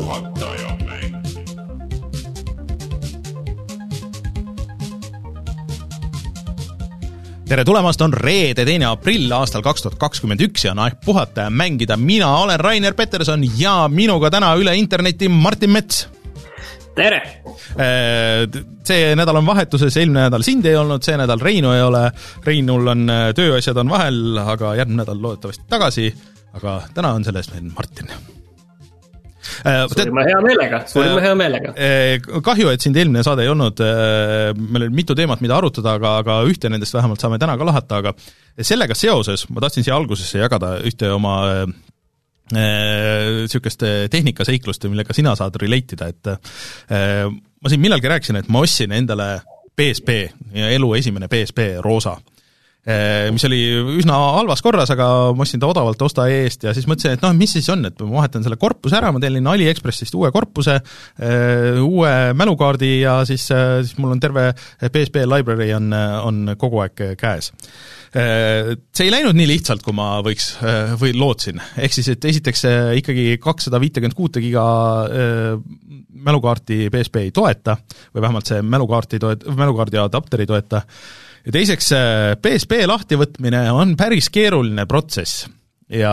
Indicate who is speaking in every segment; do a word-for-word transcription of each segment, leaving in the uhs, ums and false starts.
Speaker 1: puhataja mäng. Tere tulemast, on reede teine aprill aastal kaks tuhat kakskümmend üks ja on aeg puhata ja mängida. Mina olen Rainer Peterson ja minuga täna üle interneti Martin Mets.
Speaker 2: Tere!
Speaker 1: See nädal on vahetuses, eelmine nädal sind ei olnud, see nädal Reinu ei ole. Reinul on tööasjad on vahel, aga järgmine nädal loodetavasti tagasi. Aga täna on selles meil Martin.
Speaker 2: Suurima hea meelega, suurima hea meelega.
Speaker 1: Kahju, et sind eelmine saade ei olnud, meil oli mitu teemat, mida arutada, aga, aga ühte nendest vähemalt saame täna ka lahata, aga sellega seoses ma tahtsin siia algusesse jagada ühte oma niisugust tehnikaseiklust, millega sina saad relate'ida, et ma siin millalgi rääkisin, et ma ostsin endale P S P ja elu esimene P S P roosa, mis oli üsna halvas korras, aga ma ostsin ta odavalt osta eest ja siis mõtlesin, et noh, mis siis on, et ma vahetan selle korpuse ära, ma tellin AliExpressist uue korpuse, uue mälukaardi ja siis, siis mul on terve P S P library on, on kogu aeg käes. See ei läinud nii lihtsalt, kui ma võiks või lootsin. Ehk siis, et esiteks ikkagi kakssada viiskümmend kuus giga mälukaarti P S P ei toeta või vähemalt see mälukaarti toeta, mälukaardi adapteri toeta. Ja teiseks, P S P lahtivõtmine on päris keeruline protsess ja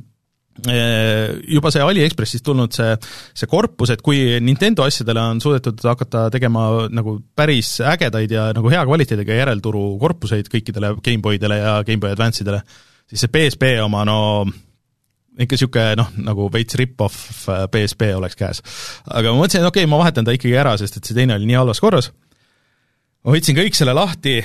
Speaker 1: juba see AliExpressist tulnud see, see korpus, et kui Nintendo asjadele on suudetud hakata tegema nagu päris ägedaid ja nagu hea kvaliteediga järelturu korpuseid kõikidele Gameboydele ja Gameboy Advance'idele, siis see P S P oma, no ikka siuke, noh, nagu veits rip-off P S P oleks käes. Aga ma mõtlesin, et okei, okay, ma vahetan ta ikkagi ära, sest et see teine oli nii halvas korras. Ma võtsin kõik selle lahti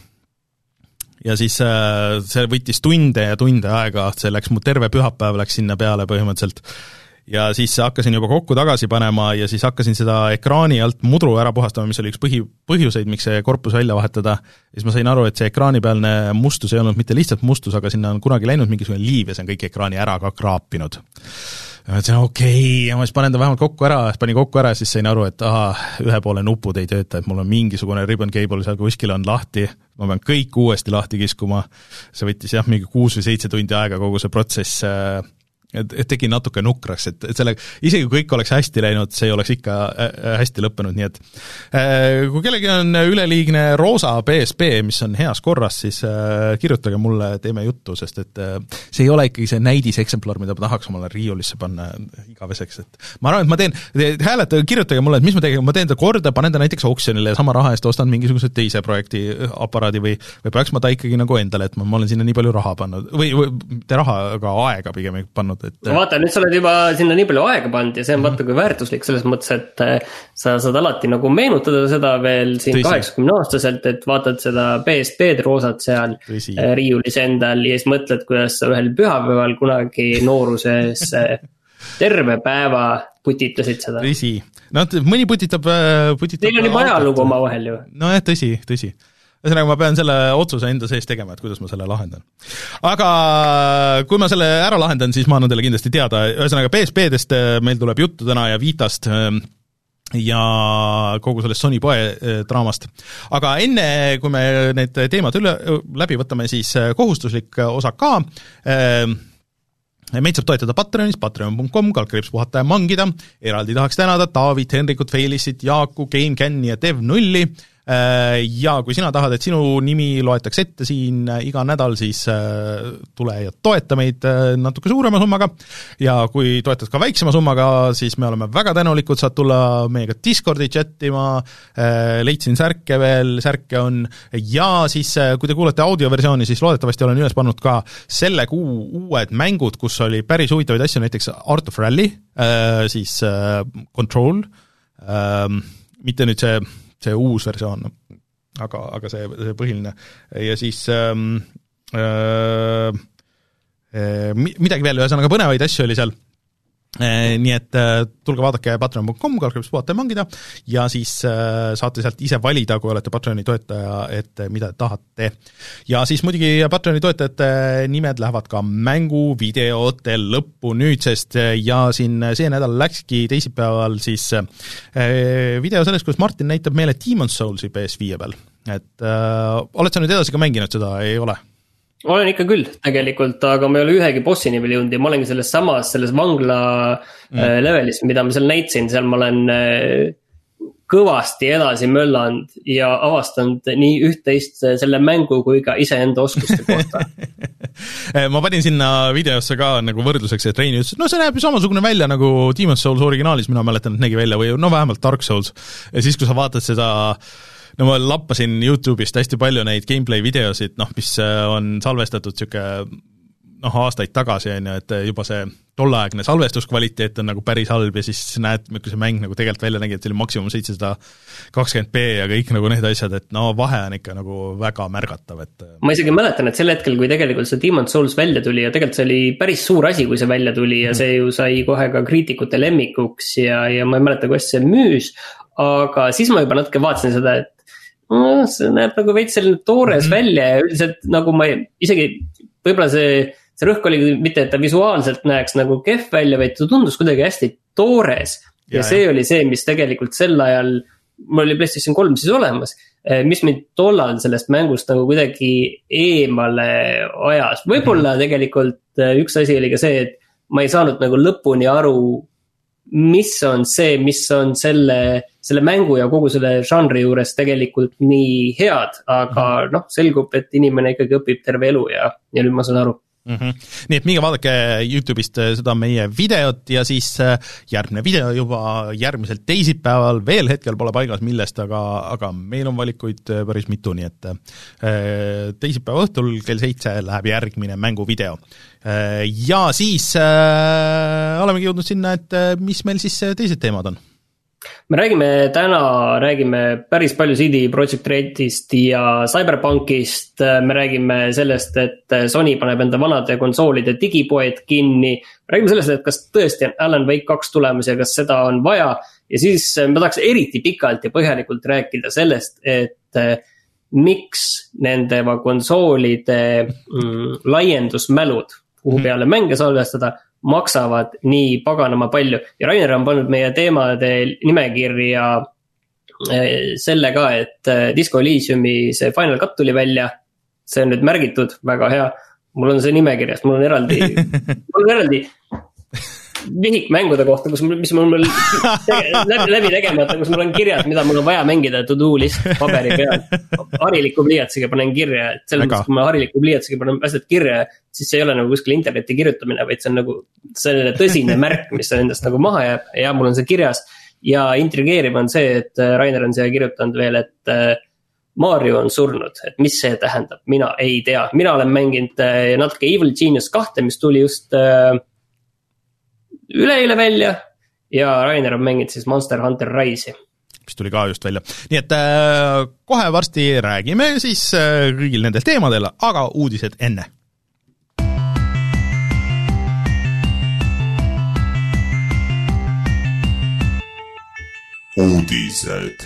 Speaker 1: ja siis äh, see võttis tunde ja tunde aega, see läks mu terve pühapäev läks sinna peale põhimõtteliselt ja siis hakkasin juba kokku tagasi panema ja siis hakkasin seda ekraani alt mudru ära puhastama, mis oli üks põhi, põhjuseid, miks see korpus välja vahetada ja siis ma sain aru, et see ekraanipealne mustus ei olnud mitte lihtsalt mustus, aga sinna on kunagi läinud mingisugune liiv ja see on kõik ekraani ära ka kraapinud. Ja ma ütlesin, okei, okay, ja ma siis panen ta vähemalt kokku ära, panin kokku ära ja siis sain aru, et aha, ühe poole nupud ei tööta, et mul on mingisugune ribbon cable seal kuskil on lahti, ma pean kõik uuesti lahti kiskuma, see võttis jah, mingi kuus või seitse tundi aega kogu see protsess, et, et tegi natuke nukraks, et, et selle, isegi kui kõik oleks hästi läinud, see ei oleks ikka hästi lõppenud, nii et kui kellegi on üleliigne roosa P S P, mis on heas korras, siis kirjutage mulle, teeme juttu, sest et see ei ole ikkagi see näidiseksemplar, mida ma tahaks omale riiulisse panna igaveseks, et ma arvan, et ma teen, hääletage, kirjutage mulle, et mis ma tegin, ma teen ta korda, panen ta näiteks auksjonile ja sama raha eest ostan mingisuguse teise projekti aparaadi või, või peaks ma ta ikkagi nagu endale, et ma, ma olen sinna nii palju raha pannud või, või te raha, aga aega pigem pannud. Et...
Speaker 2: vaata, nüüd sa oled juba sinna nii palju aega pannud ja see on vaata kui väärtuslik selles mõttes, et sa saad alati nagu meenutada seda veel siin kaheksakümne aastaselt, et vaatad seda P S P-d roosat seal Tõsi. riiulis endal ja siis mõtled, kuidas sa ühel pühapäeval kunagi nooruses terve päeva putitasid seda.
Speaker 1: Tõsi. No mõni putitab... putitab
Speaker 2: Teil on juba ajalugu oma vahel ju.
Speaker 1: No jah, tõsi, tõsi. Ühesõnaga ma pean selle otsuse enda sees tegema, et kuidas ma selle lahendan. Aga kui ma selle ära lahendan, siis ma annan teile kindlasti teada. Ühesõnaga P S P-dest meil tuleb juttu täna ja Vitast ja kogu sellest Sony poe draamast. Aga enne, kui me need teemad üle, läbi võtame, siis kohustuslik osa ka. Meid saab toetada Patreonis, patreon punkt com, kalkriips puhata ja mangida. Eraldi tahaks tänada David, Henrikut, Felissit, Jaaku, Game Canni ja Dev Nulli. Ja kui sina tahad, et sinu nimi loetakse ette siin iga nädal, siis tule ja toeta meid natuke suurema summaga ja kui toetad ka väiksema summaga, siis me oleme väga tänulikud, saad tulla meiega Discordi chattima, leidsin särke veel, särke on ja siis kui te kuulete audioversiooni, siis loodetavasti olen üles pannud ka selle kuu uued mängud, kus oli päris huvitavaid asju, näiteks Art of Rally, siis Control, mitte nüüd see see uus versioon, aga, aga see, see põhiline. Ja siis ähm, äh, midagi veel, ühesõnaga põnevaid asju oli seal. Nii et tulge vaadake patreon punkt com, kalkriips puhata ja mangida ja siis saate sealt ise valida, kui olete Patreoni toetaja, et mida tahate. Ja siis muidugi Patreoni toetajate nimed lähevad ka mänguvideote lõppu nüüdsest ja siin see nädal läkski teisipäeval siis video sellest, kus Martin näitab meile Demon's Soulsi P S viie peal. Et äh, oled sa nüüd edasi ka mänginud seda, ei ole?
Speaker 2: olen ikka küll tegelikult, aga ma ei ole ühegi bossini veel jõudnud ja ma olengi selles samas, selles vangla mm. levelis, mida ma seal näitasin, seal ma olen kõvasti edasi möllanud ja avastanud nii üht-teist selle mängu kui ka iseenda oskuste kohta.
Speaker 1: Ma panin sinna videosse ka nagu võrdluseks, et Reini ütles, et no see näeb ju samasugune välja nagu Demon's Souls originaalis, mina mäletan, et nägi välja või no vähemalt Dark Souls. Ja siis, kui sa vaatad seda, no ma lappasin YouTube'ist hästi palju neid gameplay videosid, noh, mis on salvestatud siuke noh, aastaid tagasi, on ju, et juba see tolleaegne salvestuskvaliteet on nagu päris halb ja siis näed, kui see mäng nagu tegelikult välja nägi, et see oli maksimum seitsesada kakskümmend p ja kõik nagu need asjad, et no vahe on ikka nagu väga märgatav, et
Speaker 2: ma isegi mäletan, et sel hetkel, kui tegelikult see Demon's Souls välja tuli ja tegelikult see oli päris suur asi, kui see välja tuli ja see ju sai kohe ka kriitikute lemmikuks ja, ja ma ei mäleta, kuidas see müüs, aga siis ma juba natuke vaatasin seda, et no, see näeb nagu veits selline toores mm-hmm. välja ja üldiselt nagu ma isegi, võib-olla see see rõhk oli mitte, et ta visuaalselt näeks nagu kehv välja, vaid ta tundus kuidagi hästi toores. Ja, ja see ja. oli see, mis tegelikult sel ajal, mul oli PlayStation kolm siis olemas, mis mind tollal sellest mängust nagu kuidagi eemale ajas. Võib-olla tegelikult üks asi oli ka see, et ma ei saanud nagu lõpuni aru, mis on see, mis on selle, selle mängu ja kogu selle žanri juures tegelikult nii head, aga mm. noh, selgub, et inimene ikkagi õpib terve elu ja, ja nüüd ma saan aru.
Speaker 1: Mm-hmm. Nii et minge vaadake YouTube'ist seda meie videot ja siis järgmine video juba järgmisel teisipäeval, veel hetkel pole paigas millest, aga, aga meil on valikuid päris mitu, nii et teisipäeva õhtul kell seitse läheb järgmine mänguvideo. Ja siis äh, olemegi jõudnud sinna, et mis meil siis teised teemad on.
Speaker 2: Me räägime täna, räägime päris palju C D Projekt Redist ja Cyberpunkist, me räägime sellest, et Sony paneb enda vanade konsoolide digipoed kinni, räägime sellest, et kas tõesti on Alan Wake kaks tulemas ja kas seda on vaja ja siis me tahaks eriti pikalt ja põhjalikult rääkida sellest, et miks nende konsoolide mm, laiendusmälud, kuhu peale mänge salvestada, maksavad nii paganama palju ja Rainer on pannud meie teemade nimekirja selle ka, et Disco Elysiumi see Final Cut tuli välja, see on nüüd märgitud, väga hea, mul on see nimekirjas, mul on eraldi mul on eraldi vihik mängude kohta, kus mul, mis mul tege, läbi, läbi tegemata, kus mul on kirjas, mida mul on vaja mängida to-do list paberi peal. Hariliku pliiatsiga panen kirja, et selles mõttes, kui ma hariliku pliiatsiga panen asjad kirja, siis see ei ole nagu kuskil interneti kirjutamine, vaid see on nagu selline tõsine märk, mis on endast nagu maha jääb ja mul on see kirjas. Ja intrigeeriv on see, et Rainer on siia kirjutanud veel, et Mario on surnud, et mis see tähendab, mina ei tea. Mina olen mänginud natuke Evil Genius kahte, mis tuli just üleile välja ja Rainer on mänginud siis Monster Hunter Rise'i.
Speaker 1: Mis tuli ka just välja. Nii et äh, kohe varsti räägime siis äh, kõigil nendel teemadel, aga uudised enne.
Speaker 3: Uudised.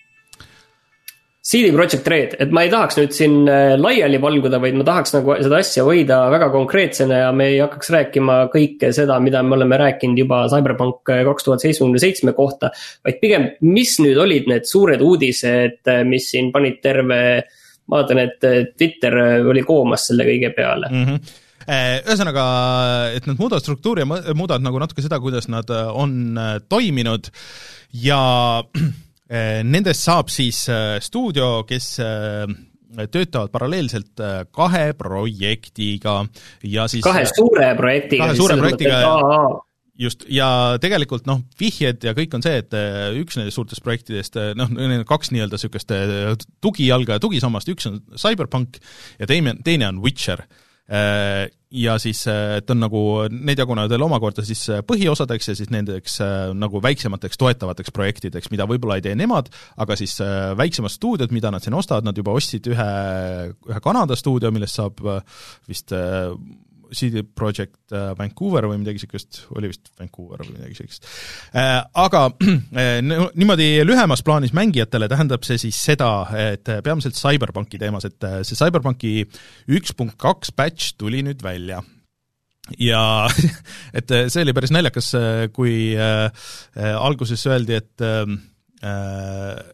Speaker 2: C D Projekt Red, et ma ei tahaks nüüd siin laiali valguda, vaid ma tahaks nagu seda asja hoida väga konkreetsena ja me ei hakkaks rääkima kõike seda, mida me oleme rääkinud juba Cyberpunk kaks tuhat seitsekümmend seitse kohta, vaid pigem, mis nüüd olid need suured uudised, mis siin panid terve, ma vaatan, et Twitter oli koomas selle kõige peale.
Speaker 1: Mm-hmm. Ühesõnaga, et nad muudavad struktuuri ja muudavad nagu natuke seda, kuidas nad on toiminud ja nendest saab siis stuudio, kes töötavad paralleelselt kahe projektiga ja siis
Speaker 2: kahe suure projektiga,
Speaker 1: kahe suure projektiga just, ja tegelikult noh, vihjed ja kõik on see, et üks nendest suurtest projektidest, noh, kaks nii-öelda sükest tugijalga ja tugisammast, üks on Cyberpunk ja teine, teine on Witcher. Ja siis, et on nagu, need jagunevad veel omakorda siis põhiosadeks ja siis nendeks nagu väiksemateks toetavateks projektideks, mida võib-olla ei tee nemad, aga siis väiksemad stuudiod, mida nad siin ostavad, nad juba ostsid ühe, ühe Kanada stuudio, millest saab vist C D Projekt Vancouver või midagi siukest, oli vist Vancouver või midagi siukest. Aga niimoodi lühemas plaanis mängijatele tähendab see siis seda, et peamiselt Cyberpunki teemas, et see Cyberpunki üks punkt kaks patch tuli nüüd välja. Ja et see oli päris naljakas, kui äh, alguses öeldi, et äh,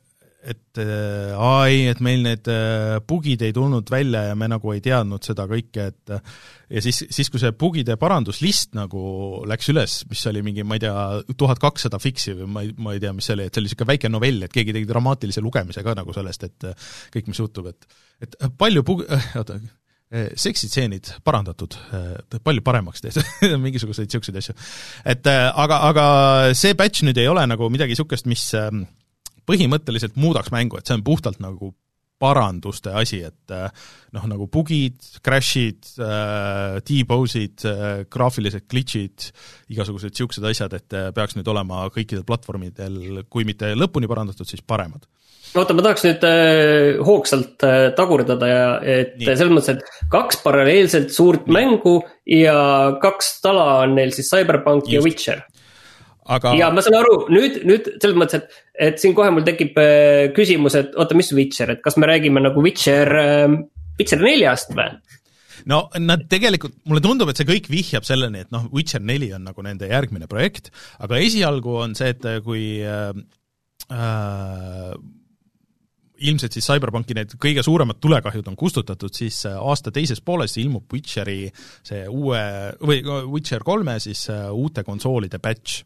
Speaker 1: et ai, et meil need bugid ei tulnud välja ja me nagu ei teadnud seda kõike, et ja siis, siis kui see bugide paranduslist nagu läks üles, mis oli mingi, ma ei tea, tuhat kakssada fiksi või ma ei, ma ei tea, mis see oli, et see oli niisugune väike novell, et keegi tegi dramaatilise lugemise ka nagu sellest, et kõik, mis juhtub, et, et palju bug-, oota, seksitseenid parandatud, palju paremaks tehtud, mingisuguseid niisuguseid asju. Et aga, aga see patch nüüd ei ole nagu midagi niisugust, mis põhimõtteliselt muudaks mängu, et see on puhtalt nagu paranduste asi, et noh, nagu bugid, crashid, T-pose'id, graafilised glitchid, igasugused niisugused asjad, et peaks nüüd olema kõikidel platvormidel, kui mitte lõpuni parandatud, siis paremad.
Speaker 2: Oota, ma tahaks nüüd äh, hoogsalt äh, tagurdada ja et Nii. selles mõttes, et kaks paralleelselt suurt Nii. mängu ja kaks tala on neil siis Cyberpunk Just. ja Witcher. Aga... Ja ma saan aru, nüüd, nüüd selles mõttes, et, et siin kohe mul tekib äh, küsimus, et oota, mis Witcher, et kas me räägime nagu Witcher, äh, Witcher neljast või?
Speaker 1: No nad tegelikult, mulle tundub, et see kõik vihjab selleni, et noh, Witcher neli on nagu nende järgmine projekt, aga esialgu on see, et kui äh, äh, ilmselt siis Cyberpunki need kõige suuremad tulekahjud on kustutatud, siis aasta teises pooles ilmub Witcheri see uue, või Witcher kolme siis uute konsoolide patch.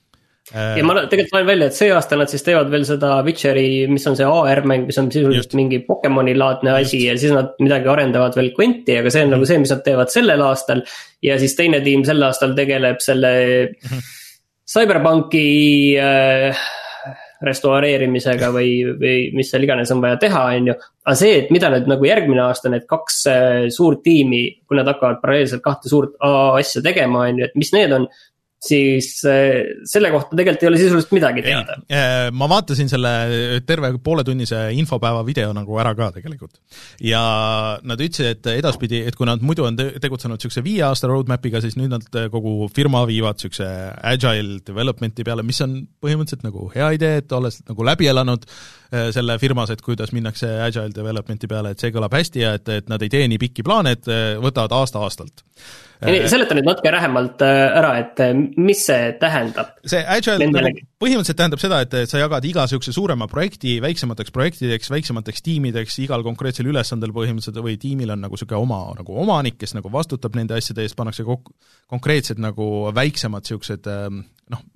Speaker 2: Ja ma tegelikult loen välja, et see aasta nad siis teevad veel seda Witcheri, mis on see A R-mäng, mis on sisuliselt mingi Pokemoni-laadne asi Just. ja siis nad midagi arendavad veel Quenti, aga see on mm. nagu see, mis nad teevad sellel aastal ja siis teine tiim sel aastal tegeleb selle mm-hmm. Cyberpunki äh, restaureerimisega või, või mis seal iganes on vaja teha, on ju. Aga see, et mida nüüd nagu järgmine aasta need kaks äh, suurt tiimi, kui nad hakkavad paralleelselt kahte suurt asja tegema, on ju, et mis need on, siis selle kohta tegelikult ei ole sisuliselt midagi teada.
Speaker 1: Ma vaatasin selle terve pooletunnise infopäeva video nagu ära ka tegelikult. Ja nad ütlesid, et edaspidi, et kui nad muidu on tegutsenud niisuguse viie aasta roadmapiga, siis nüüd nad kogu firma viivad niisuguse agile developmenti peale, mis on põhimõtteliselt nagu hea idee, et olles nagu läbi elanud selle firmas, et kuidas minnakse agile developmenti peale, et see kõlab hästi ja et, et nad ei tee nii pikki plaane, et võtavad aasta-aastalt.
Speaker 2: Seleta nüüd natuke rähemalt ära, et mis see tähendab?
Speaker 1: See agile nagu, põhimõtteliselt tähendab seda, et sa jagad iga niisuguse suurema projekti väiksemateks projektideks, väiksemateks tiimideks, igal konkreetsel ülesandel põhimõtteliselt või tiimil on nagu niisugune oma nagu omanik, kes nagu vastutab nende asjade eest, pannakse kokku konkreetsed nagu väiksemad niisugused noh,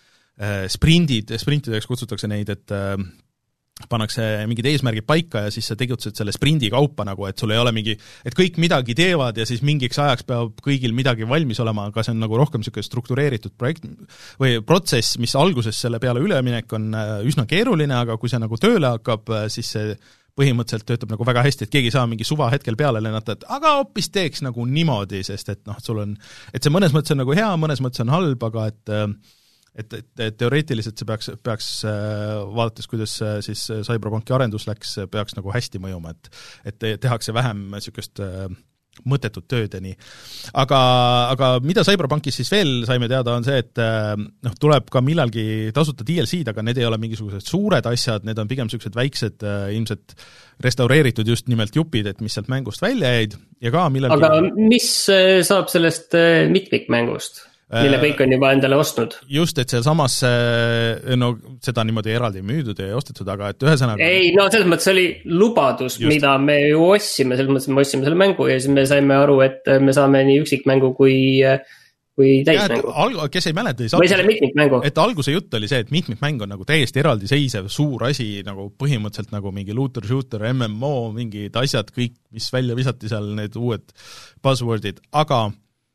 Speaker 1: sprindid, sprintideks kutsutakse neid, et pannakse mingid eesmärgid paika ja siis sa tegutsed selle sprindi kaupa nagu, et sul ei ole mingi, et kõik midagi teevad ja siis mingiks ajaks peab kõigil midagi valmis olema, aga see on nagu rohkem niisugune struktureeritud projekt või protsess, mis alguses selle peale üleminek on üsna keeruline, aga kui see nagu tööle hakkab, siis see põhimõtteliselt töötab nagu väga hästi, et keegi ei saa mingi suva hetkel peale lennata, et aga hoopis teeks nagu niimoodi, sest et noh, sul on, et see mõnes mõttes on nagu hea, mõnes mõttes on halb, aga et Et, et, et teoreetiliselt see peaks, peaks vaadates, kuidas siis Cyberpunki arendus läks, peaks nagu hästi mõjuma, et, et tehakse vähem niisugust mõttetut tööd ja nii. Aga, aga mida Cyberpunkis siis veel saime teada, on see, et noh, tuleb ka millalgi tasuta D L C-d, aga need ei ole mingisugused suured asjad, need on pigem niisugused väiksed, ilmselt restaureeritud just nimelt jupid, et mis sealt mängust välja jäid ja ka millalgi...
Speaker 2: Aga mis saab sellest mitmikmängust? Mille kõik on juba endale ostnud.
Speaker 1: Just, et seal samas, no seda niimoodi eraldi müüdud ja ostetud, aga et ühesõnaga... Ei,
Speaker 2: no selles mõttes oli lubadus, just. Mida me ju ossime, selles mõttes me ossime selle mängu ja siis me saime aru, et me saame nii üksikmängu kui, kui täismängu.
Speaker 1: Alg- kes ei mäleta, ei saa...
Speaker 2: Või selle mitmikmängu.
Speaker 1: Et alguse jutt oli see, et mitmikmäng on nagu täiesti eraldi seisev suur asi, nagu põhimõtteliselt nagu mingi looter, shooter, M M O, mingid asjad, kõik, mis välja visati seal, need uued buzzwordid, aga...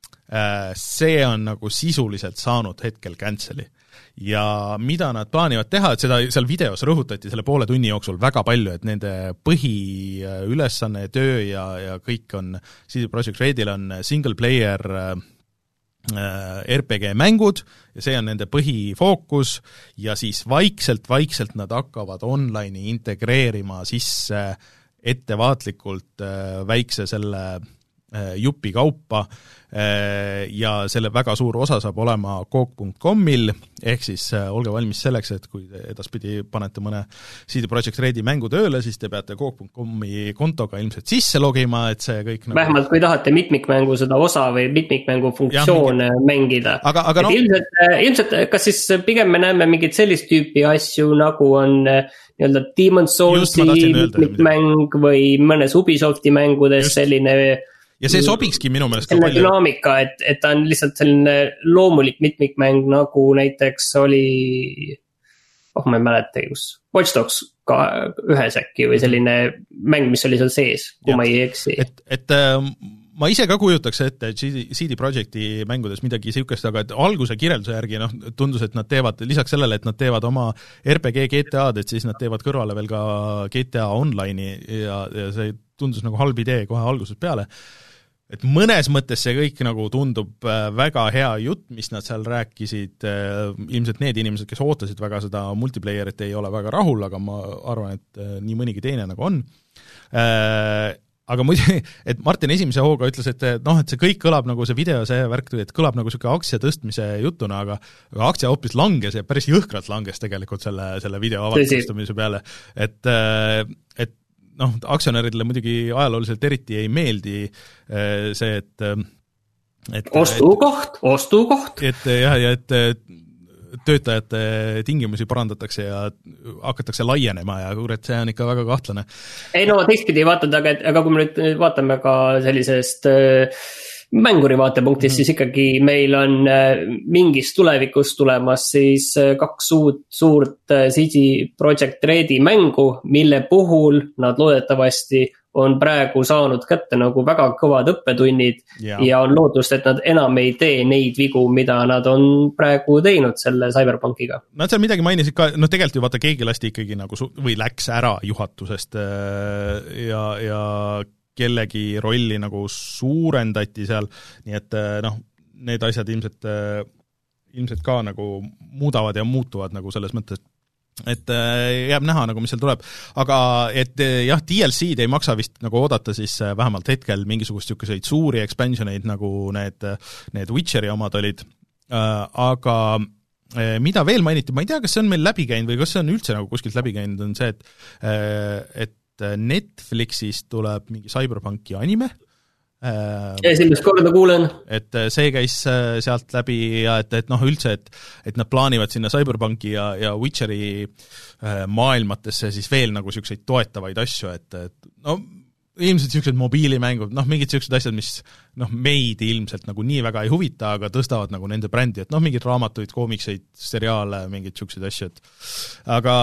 Speaker 1: see on nagu sisuliselt saanud hetkel cancel'i. Ja mida nad plaanivad teha, et seda seal videos rõhutati selle poole tunni jooksul väga palju, et nende põhiülesanne, töö ja, ja kõik on, C D Projekt Redil on single player R P G-mängud ja see on nende põhifookus ja siis vaikselt, vaikselt nad hakkavad online'i integreerima sisse ettevaatlikult väikse selle jupi kaupa ja selle väga suur osa saab olema coop punkt comil, ehk siis olge valmis selleks, et kui te edaspidi panete mõne C D Projekt Redi mängu tööle, siis te peate coop punkt comi kontoga ilmselt sisse logima, et see kõik nagu...
Speaker 2: vähemalt kui tahate mitmikmängu seda osa või mitmikmängu funktsioone ja, mingi... mängida.
Speaker 1: Aga, aga no...
Speaker 2: ilmselt, ilmselt, kas siis pigem me näeme mingit sellist tüüpi asju, nagu on nii-öelda Demon's Soulsi mitmikmäng või mõnes Ubisofti mängudes Just. selline
Speaker 1: ja see sobikski minu meelest
Speaker 2: ka palju. Dünaamika, et, et ta on lihtsalt selline loomulik mitmikmäng, nagu näiteks oli, oh ma ei mäleta, kus Watch Dogs ka ühes äkki või selline mäng, mis oli seal sees, kui ja. ma ei eksi.
Speaker 1: Et, et ma ise ka kujutaks ette C D Projekti mängudes midagi siukest, aga et alguse kirjelduse järgi noh, tundus, et nad teevad, lisaks sellele, et nad teevad oma R P G G T A-d, et siis nad teevad kõrvale veel ka G T A Online'i ja, ja see tundus nagu halb idee kohe algusest peale. Et mõnes mõttes see kõik nagu tundub väga hea jutt, mis nad seal rääkisid, ilmselt need inimesed, kes ootasid väga seda multiplayerit, ei ole väga rahul, aga ma arvan, et nii mõnigi teine nagu on. Aga muidu, et Martin esimese hooga ütles, et noh, et see kõik kõlab nagu see video, see värk, et kõlab nagu selline aktsia tõstmise jutuna, aga, aga aktsia hoopis langes ja päris jõhkralt langes tegelikult selle, selle video avalistamise peale, et, et noh, aktsionäridele muidugi ajalooliselt eriti ei meeldi see, et, et
Speaker 2: ostukoht, ostukoht.
Speaker 1: Et jah, ja et töötajate tingimusi parandatakse ja hakatakse laienema ja kurat, see on ikka väga kahtlane.
Speaker 2: Ei no, teistpidi vaatad, aga, aga kui me nüüd vaatame ka sellisest mänguri vaatepunktist, mm-hmm. siis ikkagi meil on mingis tulevikus tulemas siis kaks uut suurt C D Projekt Redi mängu, mille puhul nad loodetavasti on praegu saanud kätte nagu väga kõvad õppetunnid ja, ja on lootust, et nad enam ei tee neid vigu, mida nad on praegu teinud selle Cyberpunkiga.
Speaker 1: Nad seal midagi mainisid ka, no tegelikult ju vaata, keegi lasti ikkagi nagu su- või läks ära juhatusest ja, ja kellegi rolli nagu suurendati seal, nii et noh, need asjad ilmselt, ilmselt ka nagu muudavad ja muutuvad nagu selles mõttes, et jääb näha nagu, mis seal tuleb. Aga et jah, D L C-d ei maksa vist nagu oodata siis vähemalt hetkel mingisugust selliseid suuri expansioneid, nagu need, need Witcheri omad olid, aga mida veel mainiti, ma ei tea, kas see on meil läbi käinud või kas see on üldse nagu kuskilt läbi käinud, on see, et, et Netflixis tuleb mingi Cyberpunki anime.
Speaker 2: Esimest korda kuulen.
Speaker 1: Et see käis sealt läbi ja et, et noh, üldse, et, et nad plaanivad sinna Cyberpunki ja, ja Witcheri maailmatesse siis veel nagu selliseid toetavaid asju, et, et no ilmselt sellised mobiilimängud, noh mingid sellised asjad, mis noh, meid ilmselt nagu nii väga ei huvita, aga tõstavad nagu nende brändi, et noh, mingid raamatuid, koomikseid, seriaale, mingid sellised asjad. Aga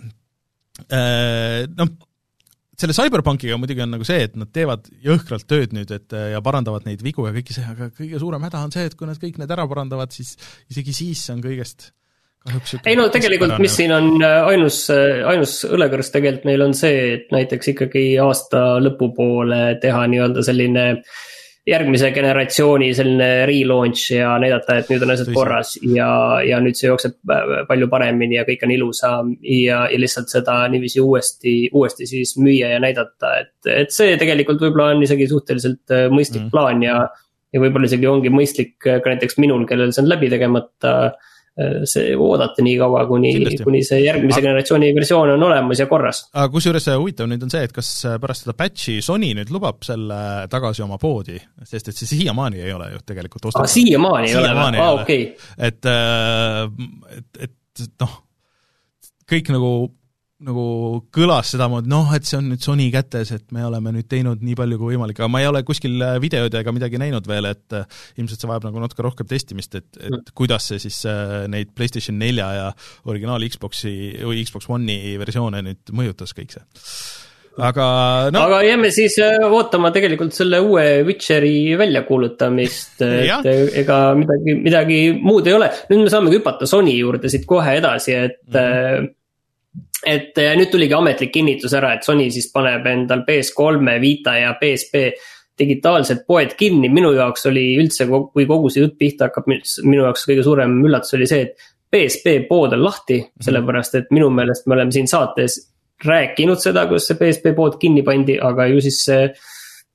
Speaker 1: noh, selle Cyberpunkiga muidugi on nagu see, et nad teevad jõhkralt tööd nüüd, et ja parandavad neid vigu ja kõiki see, aga kõige suurem häda on see, et kui nad kõik need ära parandavad, siis isegi siis on kõigest kahjuks
Speaker 2: ei no tegelikult, mis siin on ainus, ainus õlekõrst tegelikult meil on see, et näiteks ikkagi aasta lõpupoole teha nii-öelda selline järgmise generatsiooni selline relaunch ja näidata, et nüüd on asjad korras ja, ja nüüd see jookseb palju paremini ja kõik on ilusam ja, ja lihtsalt seda niiviisi uuesti, uuesti siis müüa ja näidata, et, et see tegelikult võib-olla on isegi suhteliselt mõistlik mm. plaan ja, ja võib-olla isegi ongi mõistlik ka näiteks minul, kellel see on läbi tegemata see oodata nii kaua, kuni, kuni see järgmise generatsiooni versioon on olemas ja korras.
Speaker 1: Aga kusjuures huvitav nüüd on see, et kas pärast seda patchi Sony nüüd lubab selle tagasi oma poodi, sest et see siiamaani ei ole ju tegelikult osta.
Speaker 2: Ah, siiamaani ei ole, ah, okei.
Speaker 1: Et, et, et noh, kõik nagu nagu kõlas seda moodi, noh, et see on nüüd Sony kätes, et me oleme nüüd teinud nii palju kui võimalik, aga ma ei ole kuskil videod ega midagi näinud veel, et ilmselt see vajab nagu natuke rohkem testimist, et, et mm. kuidas see siis neid PlayStation nelja ja originaal Xboxi või Xbox One'i versioone nüüd mõjutas kõik see. Aga no
Speaker 2: aga jääme siis ootama tegelikult selle uue Witcheri väljakuulutamist, et ega midagi, midagi muud ei ole. Nüüd me saame hüpata Sony juurde siit kohe edasi, et mm. et nüüd tuligi ametlik kinnitus ära, et Sony siis paneb endal P S kolm, Vita ja P S P digitaalsed poed kinni. Minu jaoks oli üldse, kui kogu see jutt pihta hakkab, minu jaoks kõige suurem üllatus oli see, et P S P pood on lahti, sellepärast et minu meelest me oleme siin saates rääkinud seda, kus see P S P pood kinni pandi, aga ju siis see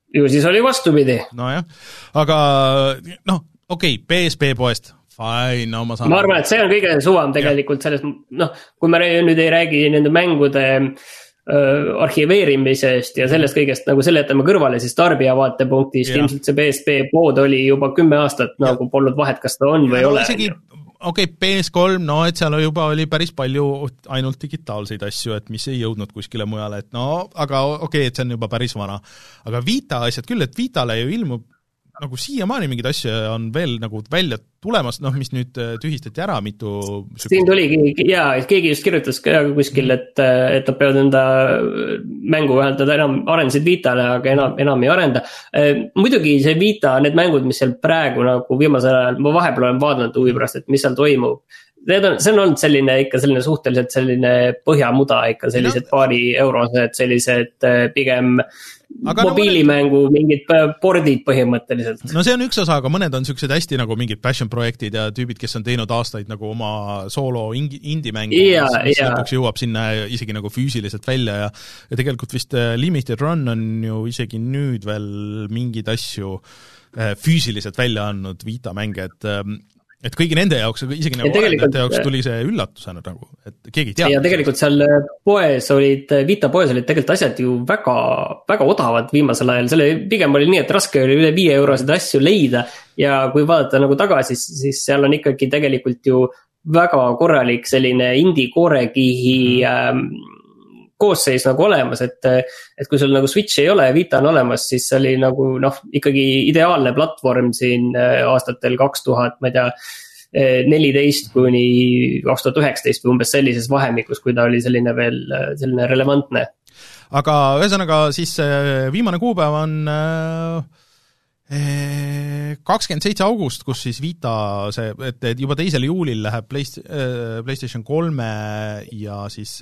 Speaker 2: ju siis oli vastupidi.
Speaker 1: Nojah, aga noh, okei okay,, P S P poest fine, no ma saan
Speaker 2: ma arvan, et see on kõige suvam tegelikult selles, noh, kui me nüüd ei räägi nende mängude äh, arhiveerimisest ja sellest kõigest nagu selle jätame kõrvale, siis tarbija vaatepunktist ja. Ilmselt see P S P pood oli juba kümme aastat ja. Nagu polnud vahet, kas ta on või ja, ole.
Speaker 1: Isegi, okei okay,, P S kolm, no et seal juba oli päris palju ainult digitaalseid asju, et mis ei jõudnud kuskile mujale, et no, aga okei okay,, et see on juba päris vana. Aga Vita asjad küll, et Vitale ju ilmub nagu siiamaani mingid asju on veel nagu välja tulemas, noh, mis nüüd tühistati ära mitu
Speaker 2: siin tuligi, jaa, keegi just kirjutas ka kuskil, et, et nad peavad enda mängu vähemalt, nad enam arendasid Vitale, aga enam, enam ei arenda. Muidugi see Vita, need mängud, mis seal praegu nagu viimasel ajal, ma vahepeal olen vaadanud huvi pärast, et mis seal toimub. Need on, see on olnud selline ikka selline suhteliselt selline põhjamuda ikka sellised no. paari eurosed, sellised pigem aga mobiilimängu no, mõned... mingid bordid põhimõtteliselt.
Speaker 1: No see on üks osa, aga mõned on sellised hästi nagu mingid passion projektid ja tüübid, kes on teinud aastaid nagu oma soolo indie-mängu,
Speaker 2: ja,
Speaker 1: mis
Speaker 2: ja.
Speaker 1: lõpuks jõuab sinna isegi nagu füüsiliselt välja ja, ja tegelikult vist Limited Run on ju isegi nüüd veel mingid asju füüsiliselt välja andnud Vita mänge, et et kõigi nende jaoks, isegi nagu arendajate jaoks tuli see üllatusena nagu, et keegi ei tea.
Speaker 2: Ja tegelikult seal poes olid, Vita poes olid tegelikult asjad ju väga, väga odavad viimasel ajal, selle pigem oli nii, et raske oli üle viie eurosid asju leida ja kui vaadata nagu tagasi, siis seal on ikkagi tegelikult ju väga korralik selline indie-koorekihi ähm, koosseis nagu olemas, et, et kui sul nagu Switch ei ole, Vita on olemas, siis see oli nagu noh, ikkagi ideaalne platvorm siin aastatel kaks tuhat, ma ei tea, neliteist kuni kaks tuhat üheksateist või umbes sellises vahemikus, kui ta oli selline veel selline relevantne.
Speaker 1: Aga ühesõnaga siis viimane kuupäev on kakskümmend seitse august, kus siis Vita see, et juba teisel juulil läheb PlayStation kolme ja siis